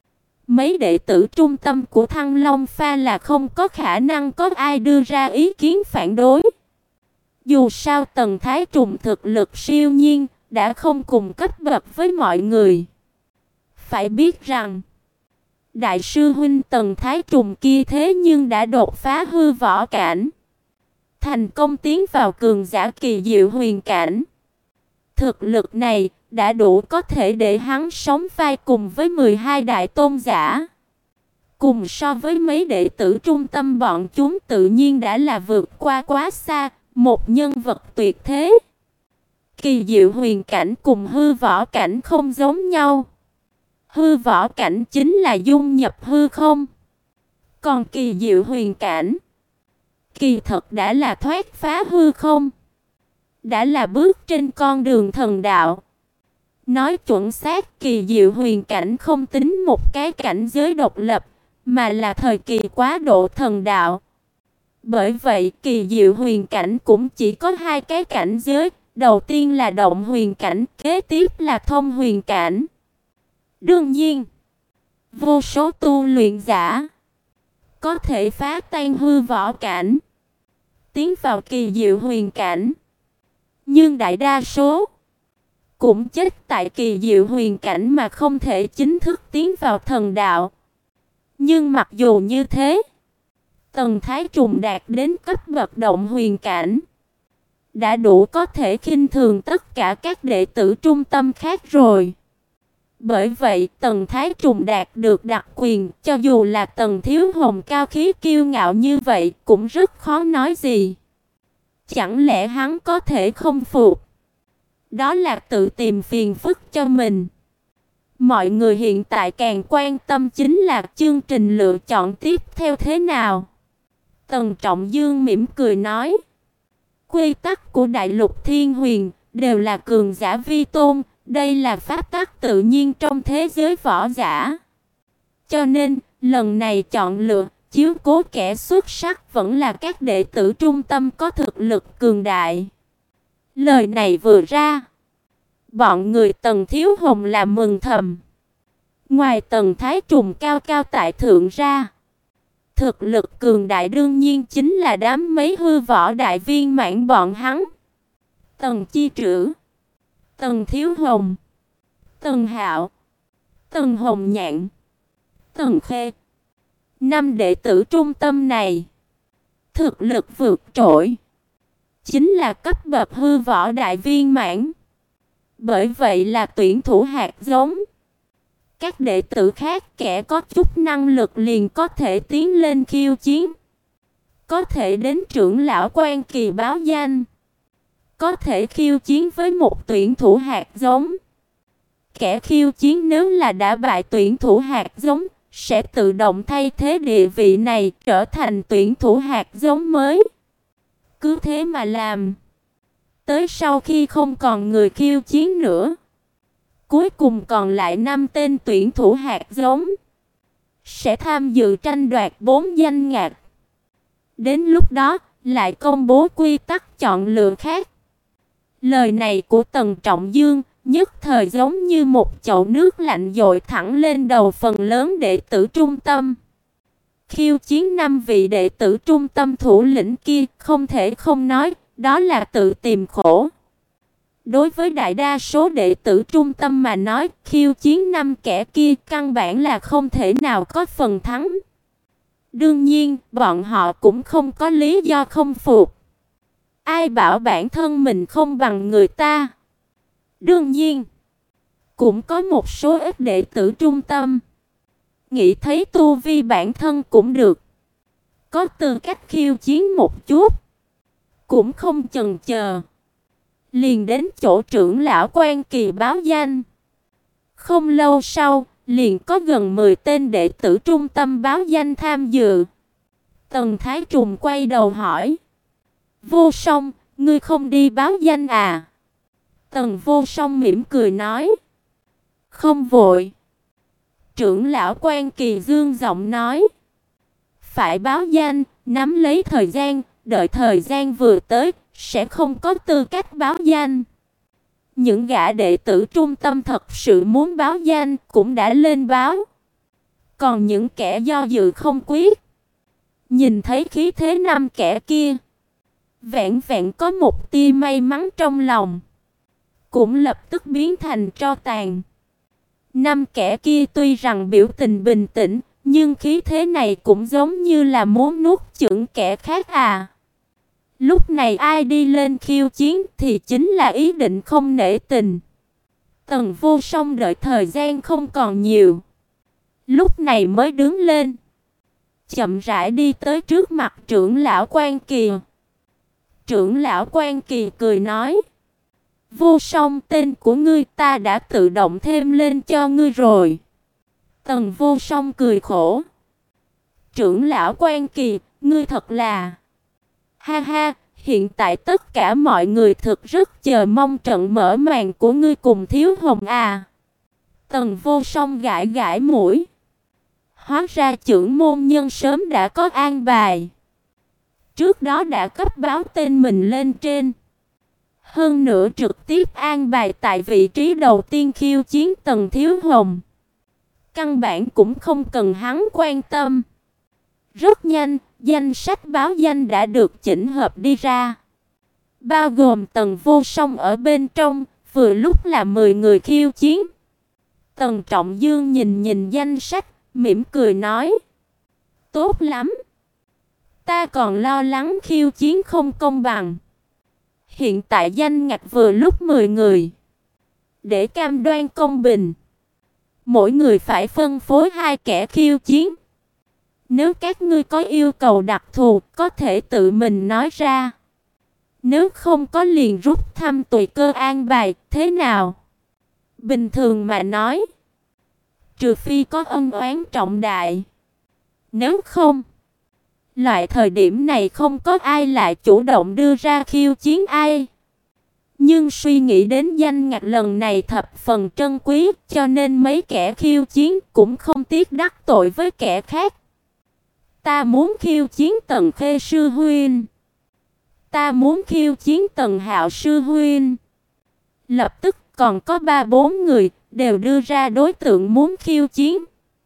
Mấy đệ tử trung tâm của Thăng Long Pha là không có khả năng có ai đưa ra ý kiến phản đối. Dù sao Tần Thái Trùng thực lực siêu nhiên, đã không cùng cấp bậc với mọi người. Phải biết rằng, đại sư huynh Tần Thái Trùng kia thế nhưng đã đột phá hư võ cảnh, thành công tiến vào cường giả kỳ diệu huyền cảnh. Thực lực này đã đủ có thể để hắn sóng vai cùng với mười hai đại tôn giả. Cùng so với mấy đệ tử trung tâm bọn chúng tự nhiên đã là vượt qua quá xa, một nhân vật tuyệt thế. Kỳ diệu huyền cảnh cùng hư võ cảnh không giống nhau. Hư võ cảnh chính là dung nhập hư không. Còn kỳ diệu huyền cảnh, kỳ thật đã là thoát phá hư không, đã là bước trên con đường thần đạo. Nói chuẩn xác, kỳ diệu huyền cảnh không tính một cái cảnh giới độc lập, mà là thời kỳ quá độ thần đạo. Bởi vậy, kỳ diệu huyền cảnh cũng chỉ có hai cái cảnh giới, đầu tiên là động huyền cảnh, kế tiếp là thông huyền cảnh. Đương nhiên, vô số tu luyện giả có thể phá tan hư võ cảnh, tiến vào kỳ diệu huyền cảnh, nhưng đại đa số cũng chết tại kỳ diệu huyền cảnh mà không thể chính thức tiến vào thần đạo. Nhưng mặc dù như thế, Tần Thái Trùng đạt đến cấp bậc động huyền cảnh, đã đủ có thể khinh thường tất cả các đệ tử trung tâm khác rồi. Bởi vậy, Tần Thái Trùng đạt được đặc quyền, cho dù là Tần Thiếu Hồng cao khí kiêu ngạo như vậy, cũng rất khó nói gì. Chẳng lẽ hắn có thể không phục? Đó là tự tìm phiền phức cho mình. Mọi người hiện tại càng quan tâm chính là chương trình lựa chọn tiếp theo thế nào. Tần Trọng Dương mỉm cười nói, quy tắc của Đại Lục Thiên Huyền đều là cường giả vi tôn, đây là pháp tắc tự nhiên trong thế giới võ giả. Cho nên, lần này chọn lựa, chiếu cố kẻ xuất sắc vẫn là các đệ tử trung tâm có thực lực cường đại. Lời này vừa ra, bọn người Tần Thiếu Hồng là mừng thầm. Ngoài Tần Thái Trùng cao cao tại thượng ra, thực lực cường đại đương nhiên chính là đám mấy hư võ đại viên mãn bọn hắn. Tần Chi Trữ, Tần Thiếu Hồng, Tần Hạo, Tần Hồng Nhạn, Tần Khê. Năm đệ tử trung tâm này, thực lực vượt trội, chính là cấp bậc hư võ đại viên mãn. Bởi vậy là tuyển thủ hạt giống. Các đệ tử khác kẻ có chút năng lực liền có thể tiến lên khiêu chiến. có thể đến trưởng lão quan kỳ báo danh, có thể khiêu chiến với một tuyển thủ hạt giống. Kẻ khiêu chiến nếu là đã bại tuyển thủ hạt giống, sẽ tự động thay thế địa vị này trở thành tuyển thủ hạt giống mới. Cứ thế mà làm. Tới sau khi không còn người khiêu chiến nữa, cuối cùng còn lại năm tên tuyển thủ hạt giống sẽ tham dự tranh đoạt bốn danh ngạch. Đến lúc đó, lại công bố quy tắc chọn lựa khác. Lời này của Tần Trọng Dương nhất thời giống như một chậu nước lạnh dội thẳng lên đầu phần lớn đệ tử trung tâm. Khiêu chiến năm vị đệ tử trung tâm thủ lĩnh kia, không thể không nói, đó là tự tìm khổ. Đối với đại đa số đệ tử trung tâm mà nói, khiêu chiến năm kẻ kia căn bản là không thể nào có phần thắng. Đương nhiên, bọn họ cũng không có lý do không phục. Ai bảo bản thân mình không bằng người ta? Đương nhiên, cũng có một số ít đệ tử trung tâm nghĩ thấy tu vi bản thân cũng được, có tư cách khiêu chiến một chút, cũng không chần chờ, liền đến chỗ trưởng lão quan kỳ báo danh. Không lâu sau, liền có gần mười tên đệ tử trung tâm báo danh tham dự. Tần Thái Trùng quay đầu hỏi: Vô Song, ngươi không đi báo danh à? Tần Vô Song mỉm cười nói: Không vội. Trưởng lão quan kỳ dương giọng nói: Phải báo danh, nắm lấy thời gian, đợi thời gian vừa tới, sẽ không có tư cách báo danh. Những gã đệ tử trung tâm thật sự muốn báo danh cũng đã lên báo. Còn những kẻ do dự không quyết, nhìn thấy khí thế năm kẻ kia, vẹn vẹn có một tia may mắn trong lòng, cũng lập tức biến thành tro tàn. Năm kẻ kia tuy rằng biểu tình bình tĩnh, nhưng khí thế này cũng giống như là muốn nuốt chửng kẻ khác à. Lúc này ai đi lên khiêu chiến thì chính là ý định không nể tình. Tần Vô Song đợi thời gian không còn nhiều, lúc này mới đứng lên, chậm rãi đi tới trước mặt trưởng lão quan kỳ. Trưởng lão quan kỳ cười nói: Vô Song, tên của ngươi ta đã tự động thêm lên cho ngươi rồi. Tần Vô Song cười khổ: Trưởng lão quan kỳ, ngươi thật là... Ha ha, hiện tại tất cả mọi người thực rất chờ mong trận mở màn của ngươi cùng Thiếu Hồng à. Tần Vô Song gãi gãi mũi. Hóa ra trưởng môn nhân sớm đã có an bài. Trước đó đã cấp báo tên mình lên trên. Hơn nữa trực tiếp an bài tại vị trí đầu tiên khiêu chiến Tần Thiếu Hồng. Căn bản cũng không cần hắn quan tâm. Rất nhanh, danh sách báo danh đã được chỉnh hợp đi ra, bao gồm Tần Vô Song ở bên trong, vừa lúc là mười người khiêu chiến. Tần Trọng Dương nhìn nhìn danh sách, mỉm cười nói: Tốt lắm. Ta còn lo lắng khiêu chiến không công bằng. Hiện tại danh ngạch vừa lúc mười người. Để cam đoan công bình, mỗi người phải phân phối hai kẻ khiêu chiến. Nếu các ngươi có yêu cầu đặc thù, có thể tự mình nói ra. Nếu không có liền rút thăm tùy cơ an bài, thế nào? Bình thường mà nói, trừ phi có ân oán trọng đại. Nếu không, loại thời điểm này không có ai lại chủ động đưa ra khiêu chiến ai. Nhưng suy nghĩ đến danh ngạch lần này thập phần trân quý, cho nên mấy kẻ khiêu chiến cũng không tiếc đắc tội với kẻ khác. Ta muốn khiêu chiến Tần Khê sư huynh. Ta muốn khiêu chiến Tần Hạo sư huynh. Lập tức còn có ba bốn người đều đưa ra đối tượng muốn khiêu chiến.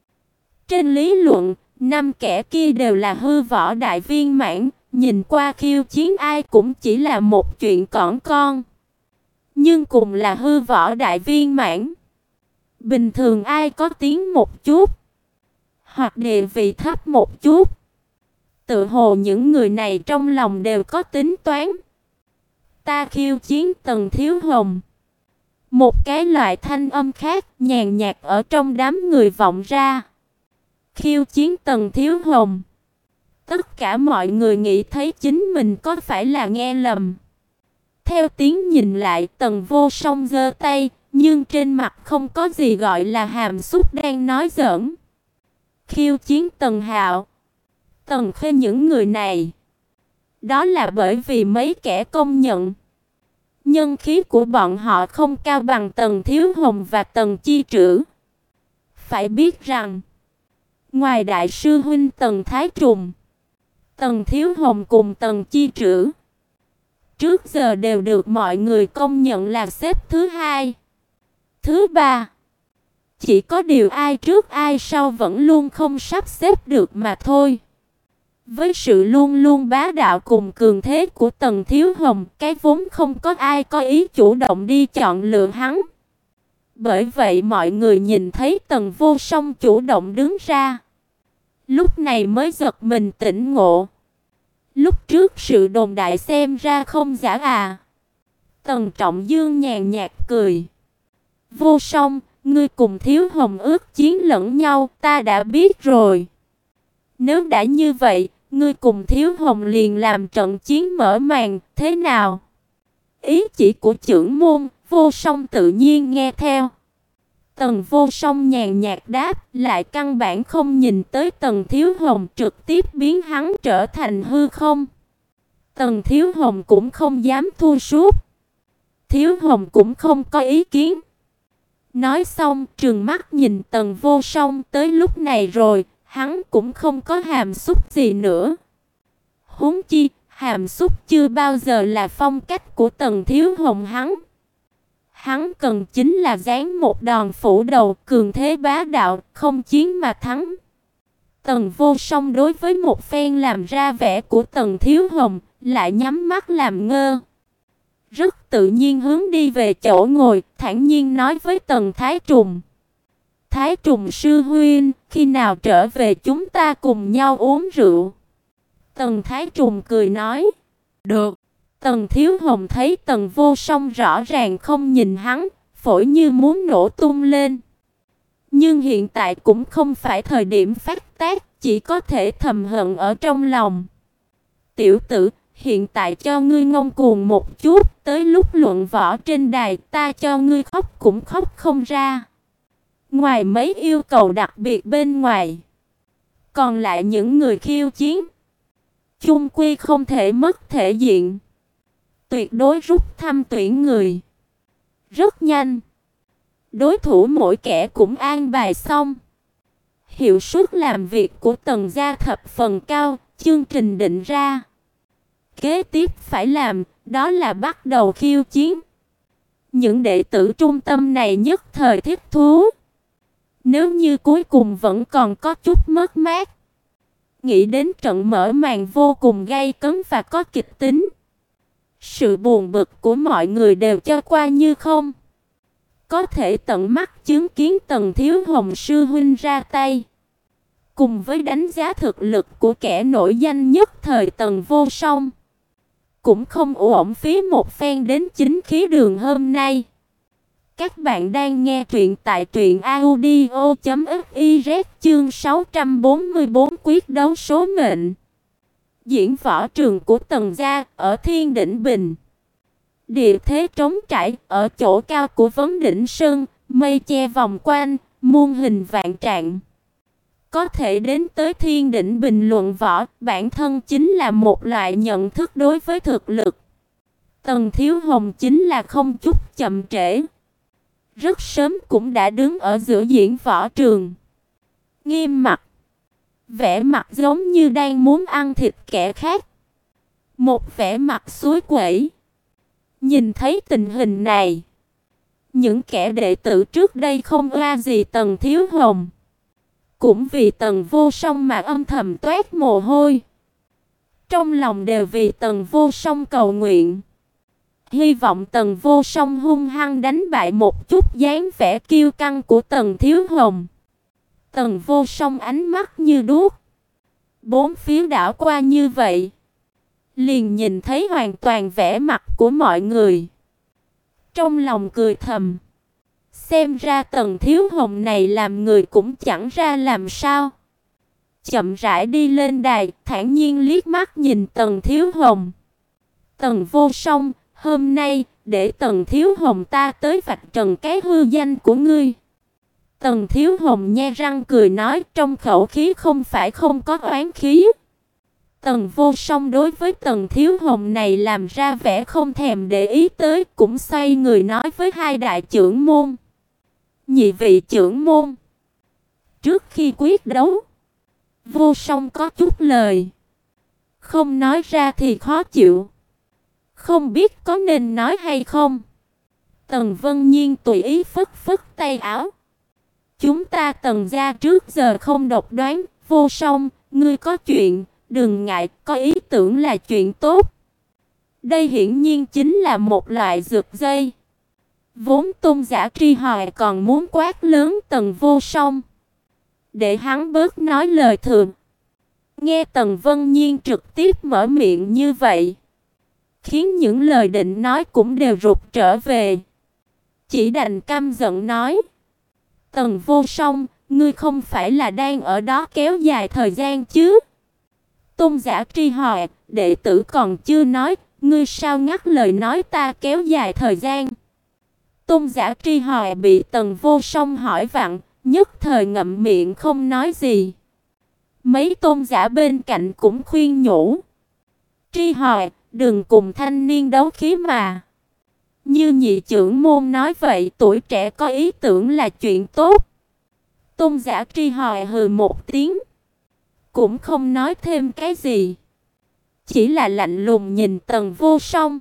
Trên lý luận, năm kẻ kia đều là hư võ đại viên mãn, nhìn qua khiêu chiến ai cũng chỉ là một chuyện cỏn con. Nhưng cùng là hư võ đại viên mãn, bình thường ai có tiếng một chút, hoặc địa vị thấp một chút, tự hồ những người này trong lòng đều có tính toán. Ta khiêu chiến Tần Thiếu Hồng. Một cái loại thanh âm khác nhàn nhạt ở trong đám người vọng ra. Khiêu chiến Tần Thiếu Hồng. Tất cả mọi người nghĩ thấy chính mình có phải là nghe lầm. Theo tiếng nhìn lại, Tần Vô Song giơ tay, nhưng trên mặt không có gì gọi là hàm xúc đang nói giỡn. Khiêu chiến Tần Hạo, Tần Khê những người này, đó là bởi vì mấy kẻ công nhận nhân khí của bọn họ không cao bằng Tần Thiếu Hồng và Tần Chi Trữ. Phải biết rằng, ngoài đại sư huynh Tần Thái Trùng, Tần Thiếu Hồng cùng Tần Chi Trữ trước giờ đều được mọi người công nhận là xếp thứ hai, thứ ba. Chỉ có điều ai trước ai sau vẫn luôn không sắp xếp được mà thôi. Với sự luôn luôn bá đạo cùng cường thế của Tần Thiếu Hồng, cái vốn không có ai có ý chủ động đi chọn lựa hắn. Bởi vậy mọi người nhìn thấy Tần Vô Song chủ động đứng ra, lúc này mới giật mình tỉnh ngộ. Lúc trước sự đồn đại xem ra không giả à. Tần Trọng Dương nhàn nhạt cười. Vô Song, ngươi cùng Thiếu Hồng ước chiến lẫn nhau, ta đã biết rồi. Nếu đã như vậy, ngươi cùng Thiếu Hồng liền làm trận chiến mở màn, thế nào? Ý chỉ của trưởng môn, Vô Song tự nhiên nghe theo. Tần Vô Song nhàn nhạt đáp, lại căn bản không nhìn tới Tần Thiếu Hồng, trực tiếp biến hắn trở thành hư không. Tần Thiếu Hồng cũng không dám thua sút. Thiếu Hồng cũng không có ý kiến. Nói xong, trừng mắt nhìn Tần Vô Song, tới lúc này rồi, hắn cũng không có hàm xúc gì nữa. Huống chi, hàm xúc chưa bao giờ là phong cách của Tần Thiếu Hồng hắn. Hắn cần chính là dán một đòn phủ đầu, cường thế bá đạo, không chiến mà thắng. Tần Vô Song đối với một phen làm ra vẻ của Tần Thiếu Hồng, lại nhắm mắt làm ngơ. Rất tự nhiên hướng đi về chỗ ngồi, thản nhiên nói với Tần Thái Trùng. Thái Trùng sư huynh, khi nào trở về chúng ta cùng nhau uống rượu? Tần Thái Trùng cười nói. Được. Tần Thiếu Hồng thấy Tần Vô Song rõ ràng không nhìn hắn, phổi như muốn nổ tung lên. Nhưng hiện tại cũng không phải thời điểm phát tác, chỉ có thể thầm hận ở trong lòng. Tiểu tử, hiện tại cho ngươi ngông cuồng một chút, tới lúc luận võ trên đài ta cho ngươi khóc cũng khóc không ra. Ngoài mấy yêu cầu đặc biệt bên ngoài, còn lại những người khiêu chiến, chung quy không thể mất thể diện. Tuyệt đối rút thăm tuyển người. Rất nhanh, đối thủ mỗi kẻ cũng an bài xong. Hiệu suất làm việc của Tần gia thập phần cao, chương trình định ra. Kế tiếp phải làm, đó là bắt đầu khiêu chiến. Những đệ tử trung tâm này nhất thời thích thú. Nếu như cuối cùng vẫn còn có chút mất mát, nghĩ đến trận mở màn vô cùng gay cấn và có kịch tính, sự buồn bực của mọi người đều cho qua như không. Có thể tận mắt chứng kiến Tần Thiếu Hồng sư huynh ra tay, cùng với đánh giá thực lực của kẻ nổi danh nhất thời Tần Vô Song, cũng không uổng phí một phen đến chính khí đường hôm nay. Các bạn đang nghe truyện tại truyện audio chấm fiz chương sáu trăm bốn mươi bốn quyết đấu số mệnh. Diễn võ trường của Tần gia ở Thiên Đỉnh Bình. Địa thế trống trải, ở chỗ cao của vấn đỉnh sơn, mây che vòng quanh, muôn hình vạn trạng. Có thể đến tới Thiên Đỉnh Bình luận võ, bản thân chính là một loại nhận thức đối với thực lực. Tần Thiếu Hồng chính là không chút chậm trễ, rất sớm cũng đã đứng ở giữa diễn võ trường, nghiêm mặt, vẻ mặt giống như đang muốn ăn thịt kẻ khác, một vẻ mặt suối quẩy. Nhìn thấy tình hình này, những kẻ đệ tử trước đây không oa gì Tần Thiếu Hồng, cũng vì Tần Vô Song mà âm thầm toát mồ hôi. Trong lòng đều vì Tần Vô Song cầu nguyện, hy vọng Tần Vô Song hung hăng đánh bại một chút dáng vẻ kiêu căng của Tần Thiếu Hồng. Tần Vô Song ánh mắt như đuốc, bốn phía đảo qua như vậy, liền nhìn thấy hoàn toàn vẻ mặt của mọi người. Trong lòng cười thầm, xem ra Tần Thiếu Hồng này làm người cũng chẳng ra làm sao. chậm rãi đi lên đài, thản nhiên liếc mắt nhìn Tần Thiếu Hồng. Tần Vô Song, hôm nay để Tần Thiếu Hồng ta tới vạch trần cái hư danh của ngươi. Tần Thiếu Hồng nhe răng cười nói, trong khẩu khí không phải không có oán khí. Tần Vô Song đối với Tần Thiếu Hồng này làm ra vẻ không thèm để ý tới, cũng xoay người nói với hai đại trưởng môn. Nhị vị trưởng môn, trước khi quyết đấu, Vô Song có chút lời không nói ra thì khó chịu, không biết có nên nói hay không. Tần Vân Nhiên tùy ý phất phất tay áo. Chúng ta Tần gia trước giờ không độc đoán, Vô Song, ngươi có chuyện, đừng ngại, có ý tưởng là chuyện tốt. Đây hiển nhiên chính là một loại dược dây. Vốn Tôn giả Tri Hoài còn muốn quát lớn Tần Vô Song, để hắn bớt nói lời thường. Nghe Tần Vân Nhiên trực tiếp mở miệng như vậy, khiến những lời định nói cũng đều rụt trở về. Chỉ đành căm giận nói, Tần Vô Song, ngươi không phải là đang ở đó kéo dài thời gian chứ? Tôn giả Tri Hoài, đệ tử còn chưa nói, ngươi sao ngắt lời nói ta kéo dài thời gian? Tôn giả Tri Hoài bị Tần Vô Song hỏi vặn, nhất thời ngậm miệng không nói gì. Mấy tôn giả bên cạnh cũng khuyên nhủ, Tri Hoài, đừng cùng thanh niên đấu khí mà. Như nhị trưởng môn nói vậy, tuổi trẻ có ý tưởng là chuyện tốt. Tôn giả Tri Hoài hừ một tiếng, cũng không nói thêm cái gì, chỉ là lạnh lùng nhìn Tần Vô Song.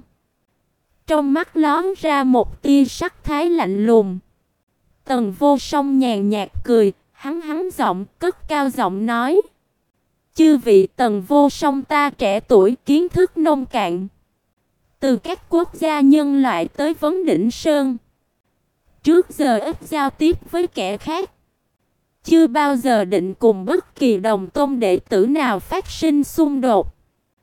Trong mắt lóe ra một tia sắc thái lạnh lùng. Tần Vô Song nhàn nhạt cười, hắn hắn giọng, cất cao giọng nói, chư vị Tần Vô Song ta trẻ tuổi, kiến thức nông cạn, từ các quốc gia nhân loại tới Vấn Đỉnh Sơn, trước giờ ít giao tiếp với kẻ khác, chưa bao giờ định cùng bất kỳ đồng tôn đệ tử nào phát sinh xung đột.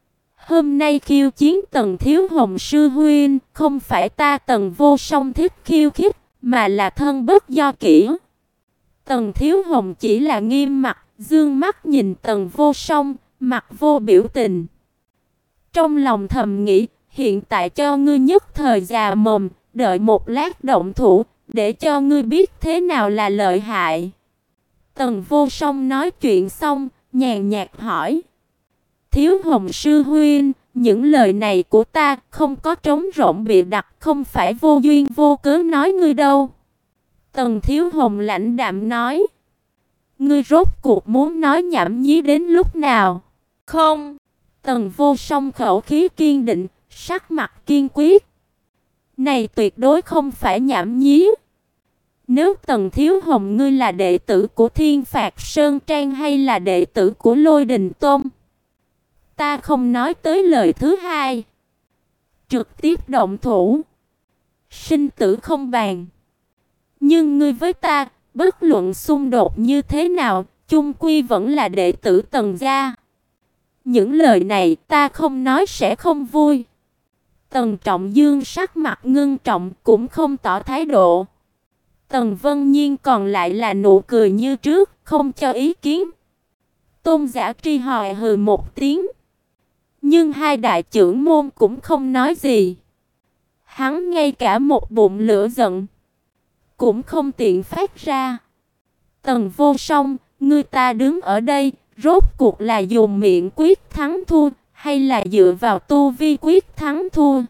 Hôm nay khiêu chiến Tần Thiếu Hồng sư huynh, không phải ta Tần Vô Song thích khiêu khích, mà là thân bất do kỷ. Tần Thiếu Hồng chỉ là nghiêm mặt, dương mắt nhìn Tần Vô Song, mặt vô biểu tình. Trong lòng thầm nghĩ, hiện tại cho ngươi nhất thời già mồm, đợi một lát động thủ, để cho ngươi biết thế nào là lợi hại. Tần Vô Song nói chuyện xong, nhàn nhạt hỏi, Thiếu Hồng sư huynh, những lời này của ta không có trống rỗng bịa đặt, không phải vô duyên vô cớ nói ngươi đâu. Tần Thiếu Hồng lãnh đạm nói, ngươi rốt cuộc muốn nói nhảm nhí đến lúc nào? Không. Tần Vô Song khẩu khí kiên định, sắc mặt kiên quyết. Này tuyệt đối không phải nhảm nhí. Nếu Tần Thiếu Hồng ngươi là đệ tử của Thiên Phạt Sơn Trang hay là đệ tử của Lôi Đình Tôn, ta không nói tới lời thứ hai, trực tiếp động thủ, sinh tử không bàn. Nhưng ngươi với ta, bất luận xung đột như thế nào, chung quy vẫn là đệ tử Tần gia. Những lời này ta không nói sẽ không vui. Tần Trọng Dương sắc mặt ngưng trọng, cũng không tỏ thái độ. Tần Vân Nhiên còn lại là nụ cười như trước, không cho ý kiến. Tôn giả Tri Hoài hừ một tiếng, nhưng hai đại trưởng môn cũng không nói gì. Hắn ngay cả một bụng lửa giận cũng không tiện phát ra. Tần Vô Song, ngươi ta đứng ở đây, rốt cuộc là dùng miệng quyết thắng thua, hay là dựa vào tu vi quyết thắng thua?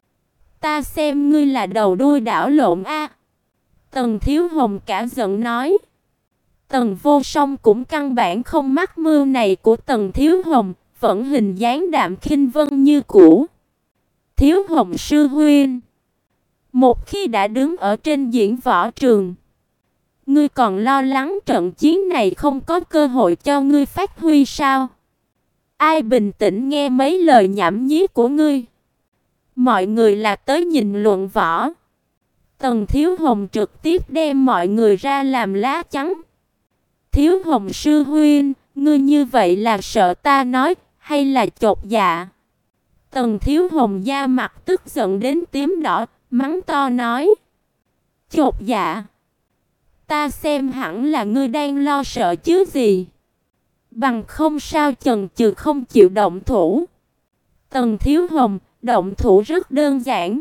Ta xem ngươi là đầu đuôi đảo lộn a. À. Tần Thiếu Hồng cả giận nói. Tần Vô Song cũng căn bản không mắc mưu này của Tần Thiếu Hồng, vẫn hình dáng đạm khinh vân như cũ. Thiếu Hồng sư huynh, một khi đã đứng ở trên diễn võ trường, ngươi còn lo lắng trận chiến này không có cơ hội cho ngươi phát huy sao? Ai bình tĩnh nghe mấy lời nhảm nhí của ngươi? Mọi người là tới nhìn luận võ. Tần Thiếu Hồng trực tiếp đem mọi người ra làm lá chắn. Thiếu Hồng sư huynh, ngươi như vậy là sợ ta nói, hay là chột dạ? Tần Thiếu Hồng da mặt tức giận đến tím đỏ, mắng to nói. Chột dạ? Ta xem hẳn là ngươi đang lo sợ chứ gì. Bằng không sao chần chừ không chịu động thủ. Tần Thiếu Hồng, động thủ rất đơn giản.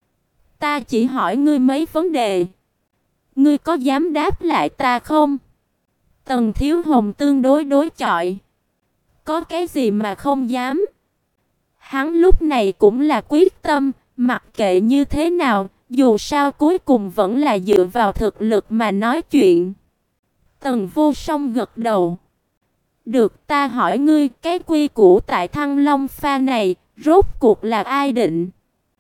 Ta chỉ hỏi ngươi mấy vấn đề. Ngươi có dám đáp lại ta không? Tần Thiếu Hồng tương đối đối chọi. Có cái gì mà không dám? Hắn lúc này cũng là quyết tâm, mặc kệ như thế nào, dù sao cuối cùng vẫn là dựa vào thực lực mà nói chuyện. Tần Vô Song gật đầu. Được, ta hỏi ngươi, cái quy củ tại Thăng Long Pha này, rốt cuộc là ai định?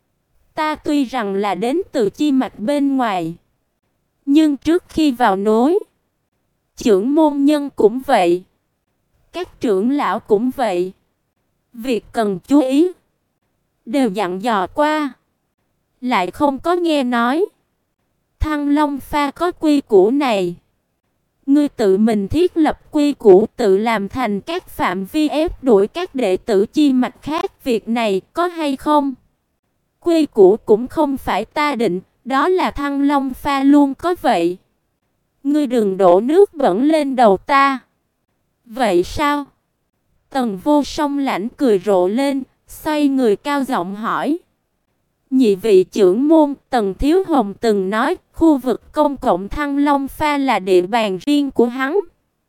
Ta tuy rằng là đến từ chi mạch bên ngoài, nhưng trước khi vào nối, trưởng môn nhân cũng vậy, các trưởng lão cũng vậy. Việc cần chú ý đều dặn dò qua, lại không có nghe nói Thăng Long Pha có quy củ này. Ngươi tự mình thiết lập quy củ, tự làm thành các phạm vi ép đuổi các đệ tử chi mạch khác, việc này có hay không? Quy củ cũng không phải ta định, đó là Thăng Long Pha luôn có vậy. Ngươi đừng đổ nước bẩn lên đầu ta. Vậy sao? Tần Vô Song lãnh cười rộ lên, xoay người cao giọng hỏi. Nhị vị trưởng môn, Tần Thiếu Hồng từng nói khu vực công cộng Thăng Long Pha là địa bàn riêng của hắn.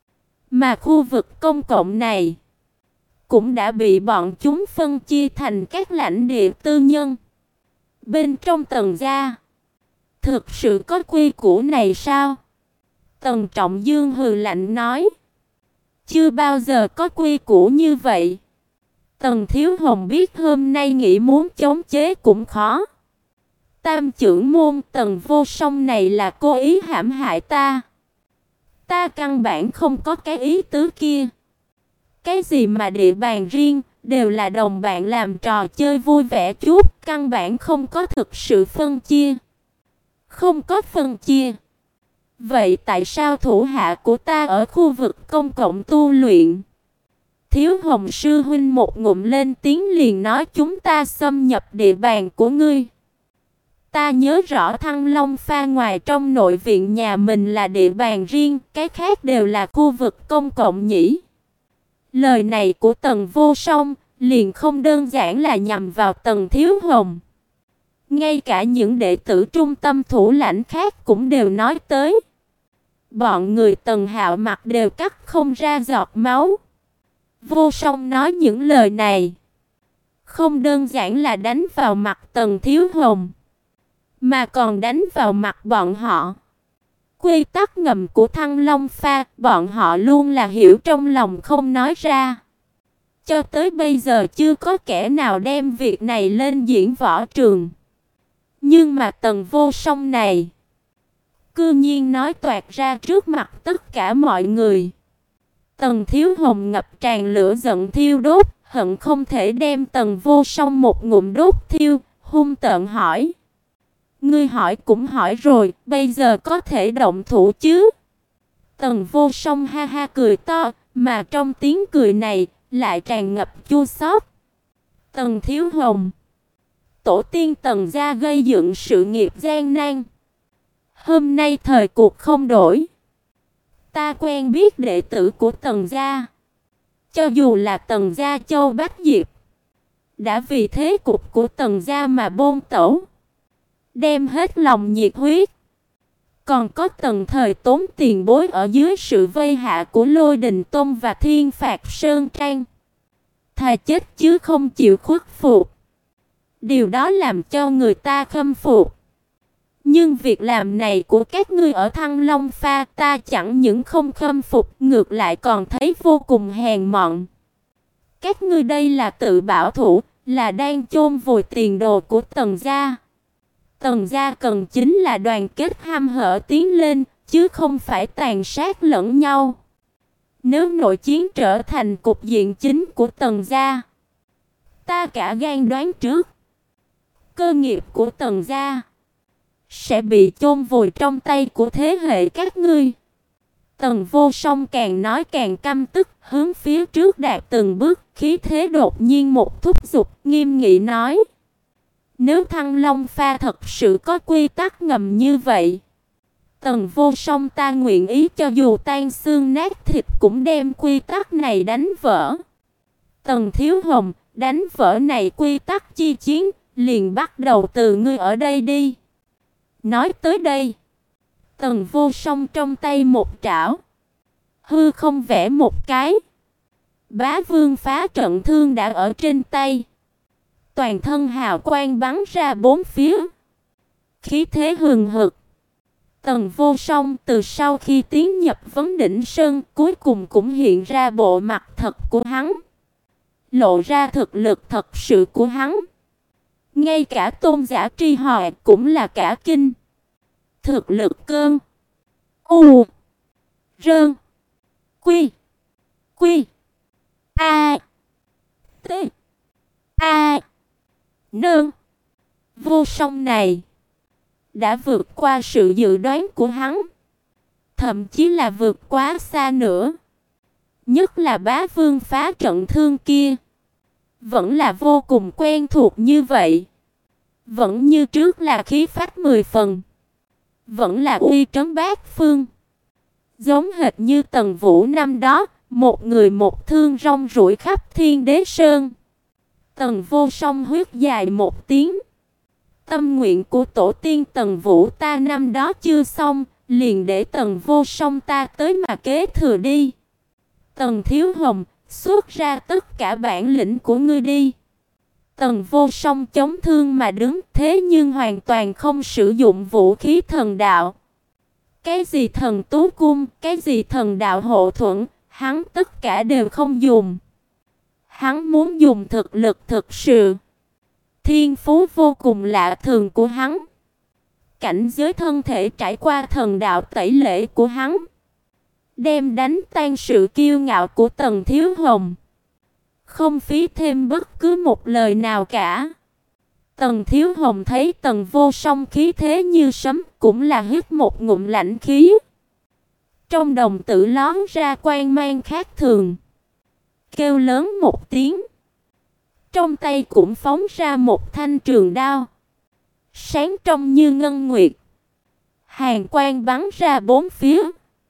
Mà khu vực công cộng này cũng đã bị bọn chúng phân chia thành các lãnh địa tư nhân. Bên trong Tần gia, thực sự có quy củ này sao? Tần Trọng Dương hừ lạnh nói. Chưa bao giờ có quy củ như vậy. Tần Thiếu Hồng biết hôm nay nghĩ muốn chống chế cũng khó. Tam trưởng môn, Tần Vô Song này là cố ý hãm hại ta. Ta căn bản không có cái ý tứ kia. Cái gì mà địa bàn riêng, đều là đồng bạn làm trò chơi vui vẻ chút, căn bản không có thực sự phân chia. Không có phân chia. Vậy tại sao thủ hạ của ta ở khu vực công cộng tu luyện? Thiếu Hồng sư huynh một ngụm lên tiếng liền nói chúng ta xâm nhập địa bàn của ngươi. Ta nhớ rõ Thăng Long Pha ngoài trong nội viện nhà mình là địa bàn riêng, cái khác đều là khu vực công cộng nhỉ. Lời này của Tần Vô Song liền không đơn giản là nhằm vào Tần Thiếu Hồng. Ngay cả những đệ tử trung tâm thủ lãnh khác cũng đều nói tới. Bọn người Tần Hạo mặt đều cắt không ra giọt máu. Vô Song nói những lời này không đơn giản là đánh vào mặt Tần Thiếu Hồng, mà còn đánh vào mặt bọn họ. Quy tắc ngầm của Thăng Long Pha, bọn họ luôn là hiểu trong lòng không nói ra. Cho tới bây giờ chưa có kẻ nào đem việc này lên diễn võ trường. Nhưng mà Tần Vô Song này cư nhiên nói toạc ra trước mặt tất cả mọi người. Tần Thiếu Hồng ngập tràn lửa giận thiêu đốt, hận không thể đem Tần Vô Song một ngụm đốt thiêu, hung tợn hỏi. Ngươi hỏi cũng hỏi rồi, bây giờ có thể động thủ chứ? Tần Vô Song ha ha cười to, mà trong tiếng cười này lại tràn ngập chua xót. Tần Thiếu Hồng, tổ tiên Tần gia gây dựng sự nghiệp gian nan. Hôm nay thời cuộc không đổi. Ta quen biết đệ tử của Tần gia, cho dù là Tần gia Châu Bách Diệp, đã vì thế cục của Tần gia mà bôn tẩu, đem hết lòng nhiệt huyết. Còn có Tần thời tốn tiền bối ở dưới sự vây hạ của Lôi Đình Tông và Thiên Phạt Sơn Trang, thà chết chứ không chịu khuất phục. Điều đó làm cho người ta khâm phục. Nhưng việc làm này của các ngươi ở Thăng Long Pha, ta chẳng những không khâm phục, ngược lại còn thấy vô cùng hèn mọn. Các ngươi đây là tự bảo thủ, là đang chôn vùi tiền đồ của Tần gia. Tần gia cần chính là đoàn kết ham hở tiến lên, chứ không phải tàn sát lẫn nhau. Nếu nội chiến trở thành cục diện chính của Tần gia, ta cả gan đoán trước, cơ nghiệp của Tần gia sẽ bị chôn vùi trong tay của thế hệ các ngươi. Tần Vô Song càng nói càng căm tức, hướng phía trước đạp từng bước, khí thế đột nhiên một thúc giục, nghiêm nghị nói: nếu Thăng Long Pha thật sự có quy tắc ngầm như vậy, Tần Vô Song, ta nguyện ý cho dù tan xương nát thịt cũng đem quy tắc này đánh vỡ. Tần Thiếu Hồng, đánh vỡ này quy tắc chi chiến, liền bắt đầu từ ngươi ở đây đi. Nói tới đây, Tần Vô Song trong tay một trảo, hư không vẽ một cái. Bá Vương phá trận thương đã ở trên tay. Toàn thân hào quang bắn ra bốn phía, khí thế hừng hực. Tần Vô Song từ sau khi tiến nhập vấn đỉnh sơn, cuối cùng cũng hiện ra bộ mặt thật của hắn, lộ ra thực lực thật sự của hắn. Ngay cả Tôn giả Tri Họa cũng là cả kinh. Thực lực cơn U Rơn Quy Quy A T A Nương Vô Song này đã vượt qua sự dự đoán của hắn, thậm chí là vượt quá xa nữa. Nhất là Bá Vương phá trận thương kia, vẫn là vô cùng quen thuộc như vậy. Vẫn như trước là khí phách mười phần, vẫn là uy trấn bát phương. Giống hệt như Tần Vũ năm đó, một người một thương rong ruổi khắp Thiên Đế Sơn. Tần Vô Song huyết dài một tiếng. Tâm nguyện của tổ tiên Tần Vũ ta năm đó chưa xong, liền để Tần Vô Song ta tới mà kế thừa đi. Tần Thiếu Hồng, xuất ra tất cả bản lĩnh của ngươi đi. Tần Vô Song chống thương mà đứng, thế nhưng hoàn toàn không sử dụng vũ khí thần đạo. Cái gì thần tú cung, cái gì thần đạo hộ thuẫn, hắn tất cả đều không dùng. Hắn muốn dùng thực lực thực sự. Thiên phú vô cùng lạ thường của hắn, cảnh giới thân thể trải qua thần đạo tẩy lễ của hắn, đem đánh tan sự kiêu ngạo của Tần Thiếu Hồng, không phí thêm bất cứ một lời nào cả. Tần Thiếu Hồng thấy Tần Vô Song khí thế như sấm, cũng là hít một ngụm lạnh khí. Trong đồng tử lóe ra quang mang khác thường, kêu lớn một tiếng. Trong tay cũng phóng ra một thanh trường đao, sáng trong như ngân nguyệt, hàn quang bắn ra bốn phía.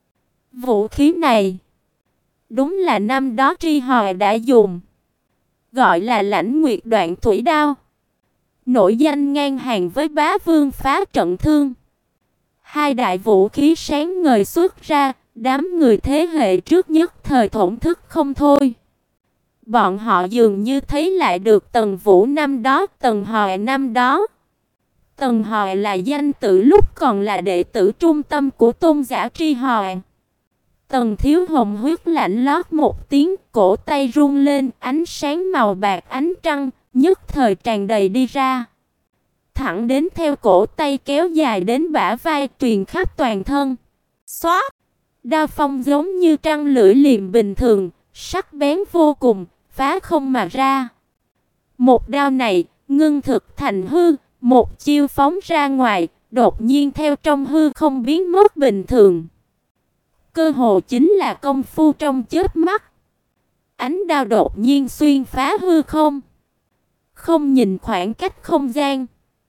Vũ khí này đúng là năm đó Tri Họa đã dùng, gọi là Lãnh Nguyệt Đoạn Thủy Đao, nổi danh ngang hàng với Bá Vương phá trận thương. Hai đại vũ khí sáng ngời xuất ra, đám người thế hệ trước nhất thời thổn thức không thôi. Bọn họ dường như thấy lại được Tần Vũ năm đó, Tần Họa năm đó. Tần Họa là danh tự lúc còn là đệ tử trung tâm của Tôn giả Tri Họa. Tần Thiếu Hồng huyết lạnh lót một tiếng, cổ tay rung lên, ánh sáng màu bạc ánh trăng nhất thời tràn đầy đi ra, thẳng đến theo cổ tay kéo dài đến bả vai, truyền khắp toàn thân. Xoát! Đao phong giống như trăng lưỡi liềm bình thường, sắc bén vô cùng, phá không mà ra. Một đao này ngưng thực thành hư, một chiêu phóng ra ngoài, đột nhiên theo trong hư không biến mất bình thường. Cơ hồ chính là công phu trong chớp mắt. Ánh đao đột nhiên xuyên phá hư không, không nhìn khoảng cách không gian,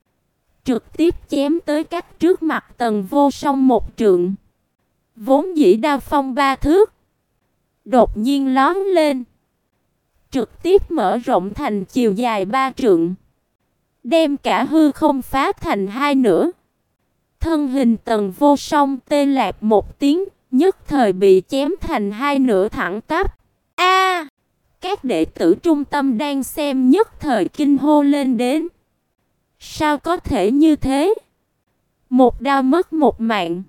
trực tiếp chém tới cách trước mặt Tần Vô Song một trượng. Vốn dĩ đao phong ba thước, đột nhiên lóe lên, trực tiếp mở rộng thành chiều dài ba trượng, đem cả hư không phá thành hai nửa. Thân hình Tần Vô Song tê lạc một tiếng, nhất thời bị chém thành hai nửa thẳng tắp. A! Các đệ tử trung tâm đang xem nhất thời kinh hô lên đến. Sao có thể như thế? Một đao mất một mạng.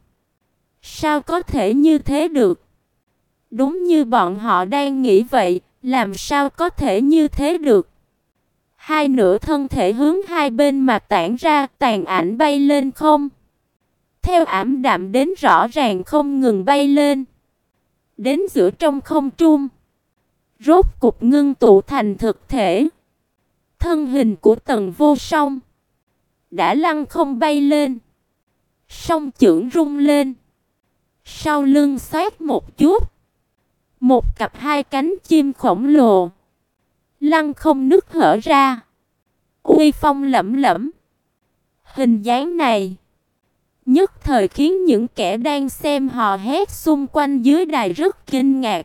Sao có thể như thế được? Đúng như bọn họ đang nghĩ vậy, làm sao có thể như thế được? Hai nửa thân thể hướng hai bên mà tản ra, tàn ảnh bay lên không. Theo ảm đạm đến rõ ràng không ngừng bay lên, đến giữa trong không trung, rốt cục ngưng tụ thành thực thể. Thân hình của Tần Vô Song đã lăng không bay lên, song chưởng rung lên, sau lưng xoát một chút, một cặp hai cánh chim khổng lồ lăng không nứt hở ra, uy phong lẫm lẫm. Hình dáng này nhất thời khiến những kẻ đang xem hò hét xung quanh dưới đài rất kinh ngạc.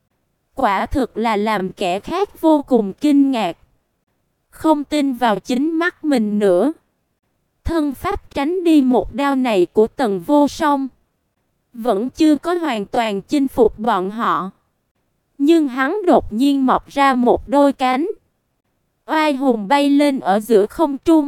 Quả thực là làm kẻ khác vô cùng kinh ngạc. Không tin vào chính mắt mình nữa. Thân pháp tránh đi một đao này của Tần Vô Song vẫn chưa có hoàn toàn chinh phục bọn họ. Nhưng hắn đột nhiên mọc ra một đôi cánh, oai hùng bay lên ở giữa không trung,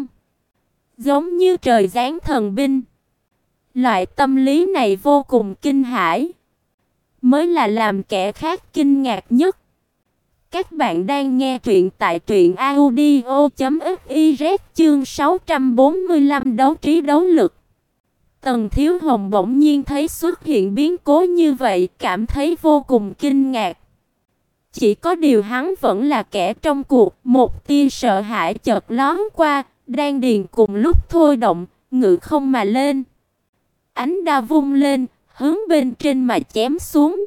giống như trời giáng thần binh. Loại tâm lý này vô cùng kinh hãi, mới là làm kẻ khác kinh ngạc nhất. Các bạn đang nghe truyện tại truyện audio chấm fiz chương sáu trăm bốn mươi lăm đấu trí đấu lực. Tần Thiếu Hồng bỗng nhiên thấy xuất hiện biến cố như vậy, cảm thấy vô cùng kinh ngạc. Chỉ có điều hắn vẫn là kẻ trong cuộc, một tia sợ hãi chợt lóe qua, đan điền cùng lúc thôi động, ngự không mà lên. Ánh đao vung lên, hướng bên trên mà chém xuống.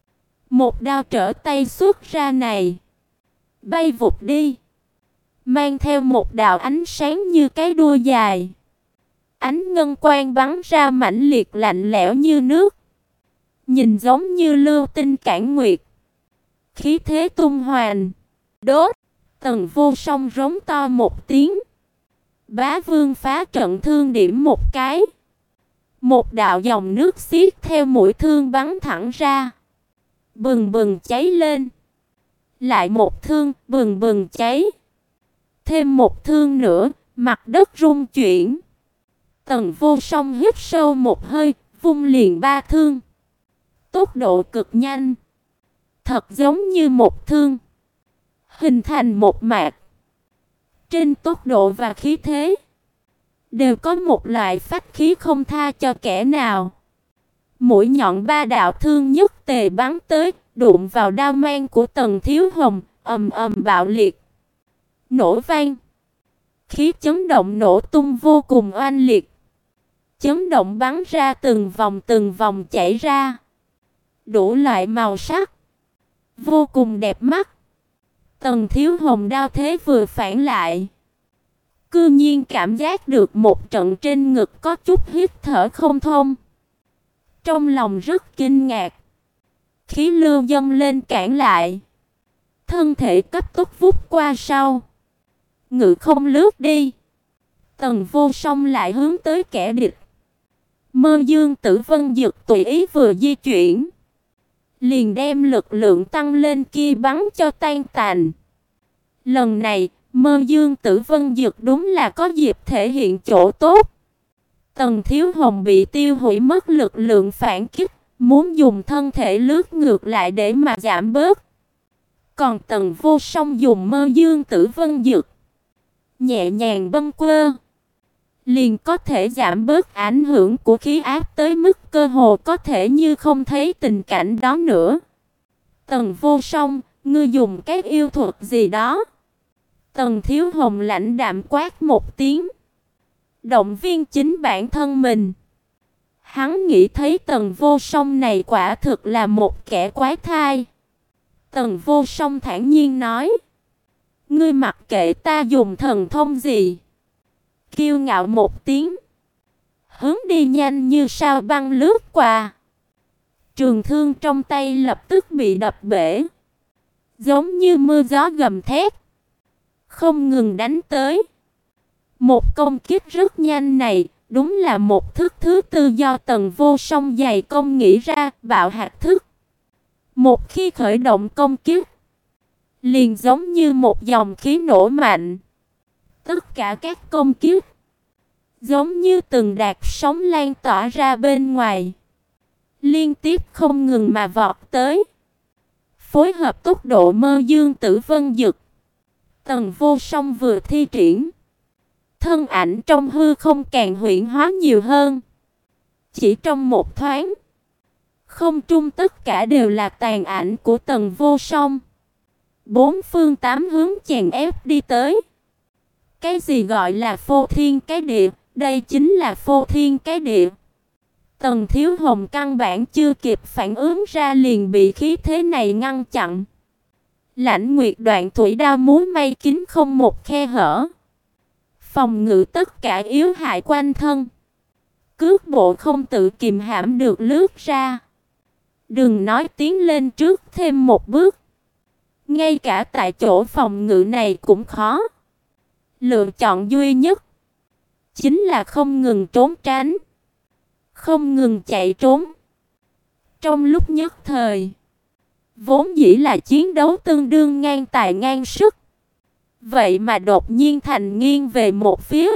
Một đao trở tay xuất ra này, bay vụt đi, mang theo một đạo ánh sáng như cái đuôi dài. Ánh ngân quang bắn ra mãnh liệt lạnh lẽo như nước, nhìn giống như lưu tinh cản nguyệt. Khí thế tung hoành. Đốt! Tần Vô Song rống to một tiếng. Bá Vương phá trận thương điểm một cái. Một đạo dòng nước xiết theo mũi thương bắn thẳng ra, bừng bừng cháy lên. Lại một thương, bừng bừng cháy. Thêm một thương nữa, mặt đất rung chuyển. Tần Vô Song hít sâu một hơi, vung liền ba thương. Tốc độ cực nhanh, thật giống như một thương hình thành một mạch. Trên tốc độ và khí thế đều có một loại phách khí không tha cho kẻ nào. Mũi nhọn ba đạo thương nhất tề bắn tới, đụng vào đao mang của Tần Thiếu Hồng, ầm ầm bạo liệt, nổ vang. Khí chấn động nổ tung vô cùng oanh liệt. Chấn động bắn ra từng vòng từng vòng chảy ra, đủ loại màu sắc, vô cùng đẹp mắt. Tần Thiếu Hồng đao thế vừa phản lại, cư nhiên cảm giác được một trận trên ngực có chút hít thở không thông. Trong lòng rất kinh ngạc, khí lưu dâng lên cản lại, thân thể cấp tốc vút qua sau, ngự không lướt đi. Tần Vô Song lại hướng tới kẻ địch. Mơ Dương Tử Vân Dực tùy ý vừa di chuyển, liền đem lực lượng tăng lên kia bắn cho tan tành. Lần này, Mơ Dương Tử Vân Dực đúng là có dịp thể hiện chỗ tốt. Tần Thiếu Hồng bị tiêu hủy mất lực lượng phản kích, muốn dùng thân thể lướt ngược lại để mà giảm bớt. Còn Tần Vô Song dùng Mơ Dương Tử Vân Dực nhẹ nhàng bâng quơ, liền có thể giảm bớt ảnh hưởng của khí áp tới mức cơ hồ có thể như không thấy tình cảnh đó nữa. Tần Vô Song, ngươi dùng cái yêu thuật gì đó? Tần Thiếu Hồng lãnh đạm quát một tiếng, động viên chính bản thân mình. Hắn nghĩ thấy Tần Vô Song này quả thực là một kẻ quái thai. Tần Vô Song thản nhiên nói, ngươi mặc kệ ta dùng thần thông gì. Kiêu ngạo một tiếng, hướng đi nhanh như sao băng lướt qua. Trường thương trong tay lập tức bị đập bể, giống như mưa gió gầm thét, không ngừng đánh tới. Một công kích rất nhanh này, đúng là một thức thứ tư do Tần Vô Song dày công nghĩ ra, bạo hạt thức. Một khi khởi động công kích, liền giống như một dòng khí nổ mạnh. Tất cả các công kích giống như từng đợt sóng lan tỏa ra bên ngoài, liên tiếp không ngừng mà vọt tới. Phối hợp tốc độ Mơ Dương Tử Vân Dực, Tần Vô Song vừa thi triển, thân ảnh trong hư không càng huyễn hóa nhiều hơn. Chỉ trong một thoáng, không trung tất cả đều là tàn ảnh của Tần Vô Song. Bốn phương tám hướng chèn ép đi tới. Cái gì gọi là phô thiên cái địa, đây chính là phô thiên cái địa. Tần Thiếu Hồng căn bản chưa kịp phản ứng ra liền bị khí thế này ngăn chặn. Lãnh Nguyệt Đoạn thủy đao múa may kín không một khe hở, phòng ngự tất cả yếu hại quanh thân. cước bộ không tự kìm hãm được lướt ra. Đừng nói tiến lên trước thêm một bước. Ngay cả tại chỗ phòng ngự này cũng khó. Lựa chọn duy nhất chính là không ngừng trốn tránh, không ngừng chạy trốn. Trong lúc nhất thời, vốn dĩ là chiến đấu tương đương ngang tài ngang sức, vậy mà đột nhiên thành nghiêng về một phía.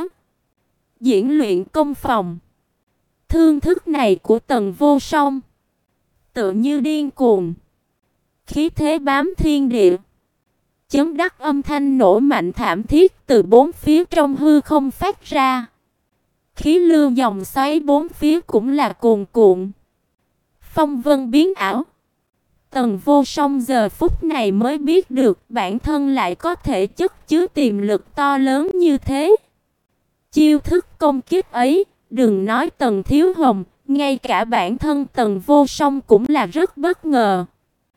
Diễn luyện công phòng. Thương thức này của Tần Vô Song tựa như điên cuồng, khí thế bám thiên địa. Chấn đắc âm thanh nổ mạnh thảm thiết từ bốn phía trong hư không phát ra. Khí lưu dòng xoáy bốn phía cũng là cuồn cuộn. Phong vân biến ảo. Tần Vô Song giờ phút này mới biết được bản thân lại có thể chất chứa tiềm lực to lớn như thế. Chiêu thức công kích ấy, đừng nói Tần Thiếu Hồng, ngay cả bản thân Tần Vô Song cũng là rất bất ngờ.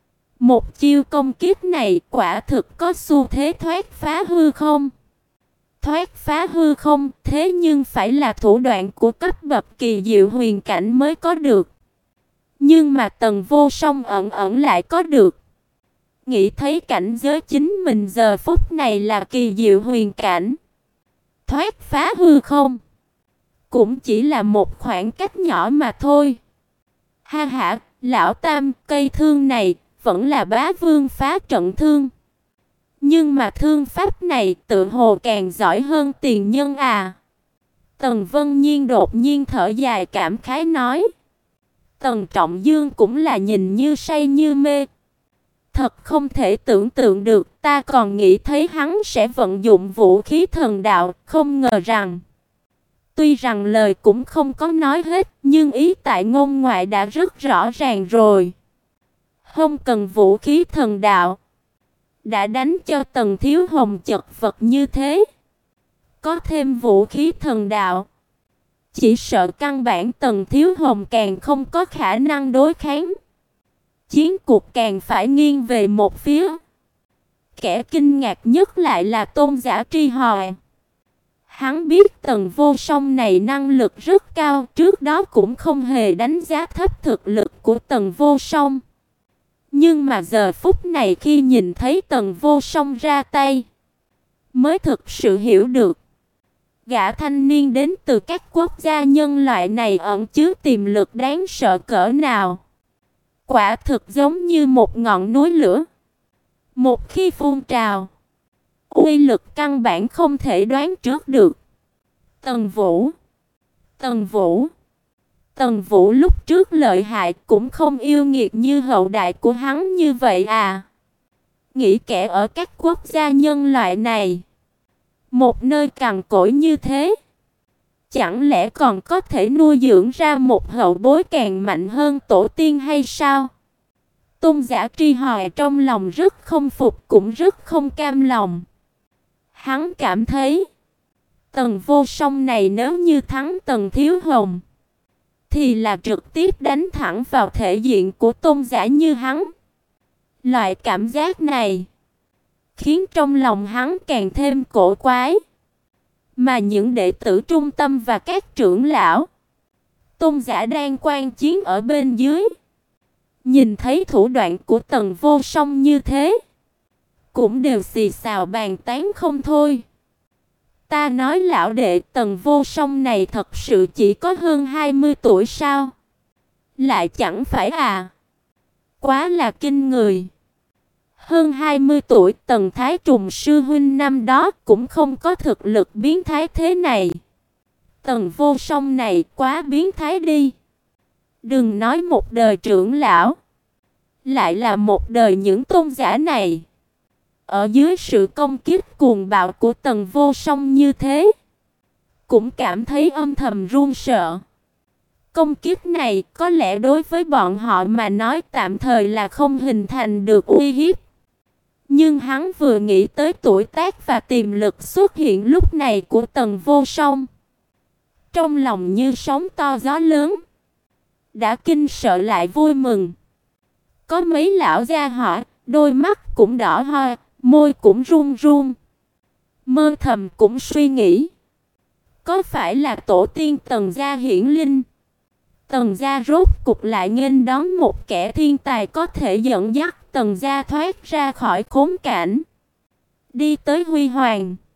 Một chiêu công kích này quả thực có xu thế thoát phá hư không. Thoát phá hư không, thế nhưng phải là thủ đoạn của cấp bậc kỳ diệu huyền cảnh mới có được. Nhưng mà Tần Vô Song ẩn ẩn lại có được. Nghĩ thấy cảnh giới chính mình giờ phút này là kỳ diệu huyền cảnh. Thoát phá hư không cũng chỉ là một khoảng cách nhỏ mà thôi. Ha ha, lão Tam, cây thương này vẫn là bá vương phá trận thương. Nhưng mà thương pháp này tự hồ càng giỏi hơn tiền nhân à. Tần Vân Nhiên đột nhiên thở dài cảm khái nói. Tần Trọng Dương cũng là nhìn như say như mê. Thật không thể tưởng tượng được, ta còn nghĩ thấy hắn sẽ vận dụng vũ khí thần đạo, không ngờ rằng. Tuy rằng lời cũng không có nói hết, nhưng ý tại ngôn ngoại đã rất rõ ràng rồi. Không cần vũ khí thần đạo, đã đánh cho Tần Thiếu Hồng chật vật như thế. Có thêm vũ khí thần đạo, chỉ sợ căn bản Tần Thiếu Hồng càng không có khả năng đối kháng. Chiến cuộc càng phải nghiêng về một phía. Kẻ kinh ngạc nhất lại là Tôn Giả Tri Hòe. Hắn biết Tần Vô Song này năng lực rất cao, trước đó cũng không hề đánh giá thấp thực lực của Tần Vô Song. Nhưng mà giờ phút này khi nhìn thấy Tần Vô Song ra tay, mới thực sự hiểu được. Gã thanh niên đến từ các quốc gia nhân loại này ẩn chứa tiềm lực đáng sợ cỡ nào. Quả thực giống như một ngọn núi lửa. Một khi phun trào, uy lực căn bản không thể đoán trước được. Tần Vũ, Tần Vũ, Tần Vũ lúc trước lợi hại cũng không yêu nghiệt như hậu đại của hắn như vậy à. Nghĩ kẻ ở các quốc gia nhân loại này, một nơi cằn cỗi như thế, chẳng lẽ còn có thể nuôi dưỡng ra một hậu bối càng mạnh hơn tổ tiên hay sao? Tôn Giả Tri Hòe trong lòng rất không phục cũng rất không cam lòng. Hắn cảm thấy Tần Vô Song này nếu như thắng Tần Thiếu Hồng thì là trực tiếp đánh thẳng vào thể diện của tôn giả như hắn. Loại cảm giác này khiến trong lòng hắn càng thêm cổ quái. Mà những đệ tử trung tâm và các trưởng lão, tôn giả đang quan chiến ở bên dưới, nhìn thấy thủ đoạn của Tần Vô Song như thế, cũng đều xì xào bàn tán không thôi. Ta nói lão đệ Tần Vô Song này thật sự chỉ có hơn hai mươi tuổi sao? Lại chẳng phải à? Quá là kinh người. Hơn hai mươi tuổi Tần Thái Trùng sư huynh năm đó cũng không có thực lực biến thái thế này. Tần Vô Song này quá biến thái đi. Đừng nói một đời trưởng lão, lại là một đời những tôn giả này. Ở dưới sự công kích cuồng bạo của Tần Vô Song như thế, cũng cảm thấy âm thầm run sợ. Công kích này có lẽ đối với bọn họ mà nói tạm thời là không hình thành được uy hiếp. Nhưng hắn vừa nghĩ tới tuổi tác và tiềm lực xuất hiện lúc này của Tần Vô Song, trong lòng như sóng to gió lớn, đã kinh sợ lại vui mừng. Có mấy lão gia hỏa, đôi mắt cũng đỏ hoe, môi cũng run run. Mơ thầm cũng suy nghĩ, có phải là tổ tiên Tần gia hiển linh? Tần gia rốt cục lại nghênh đón một kẻ thiên tài có thể dẫn dắt Tần gia thoát ra khỏi khốn cảnh, đi tới huy hoàng.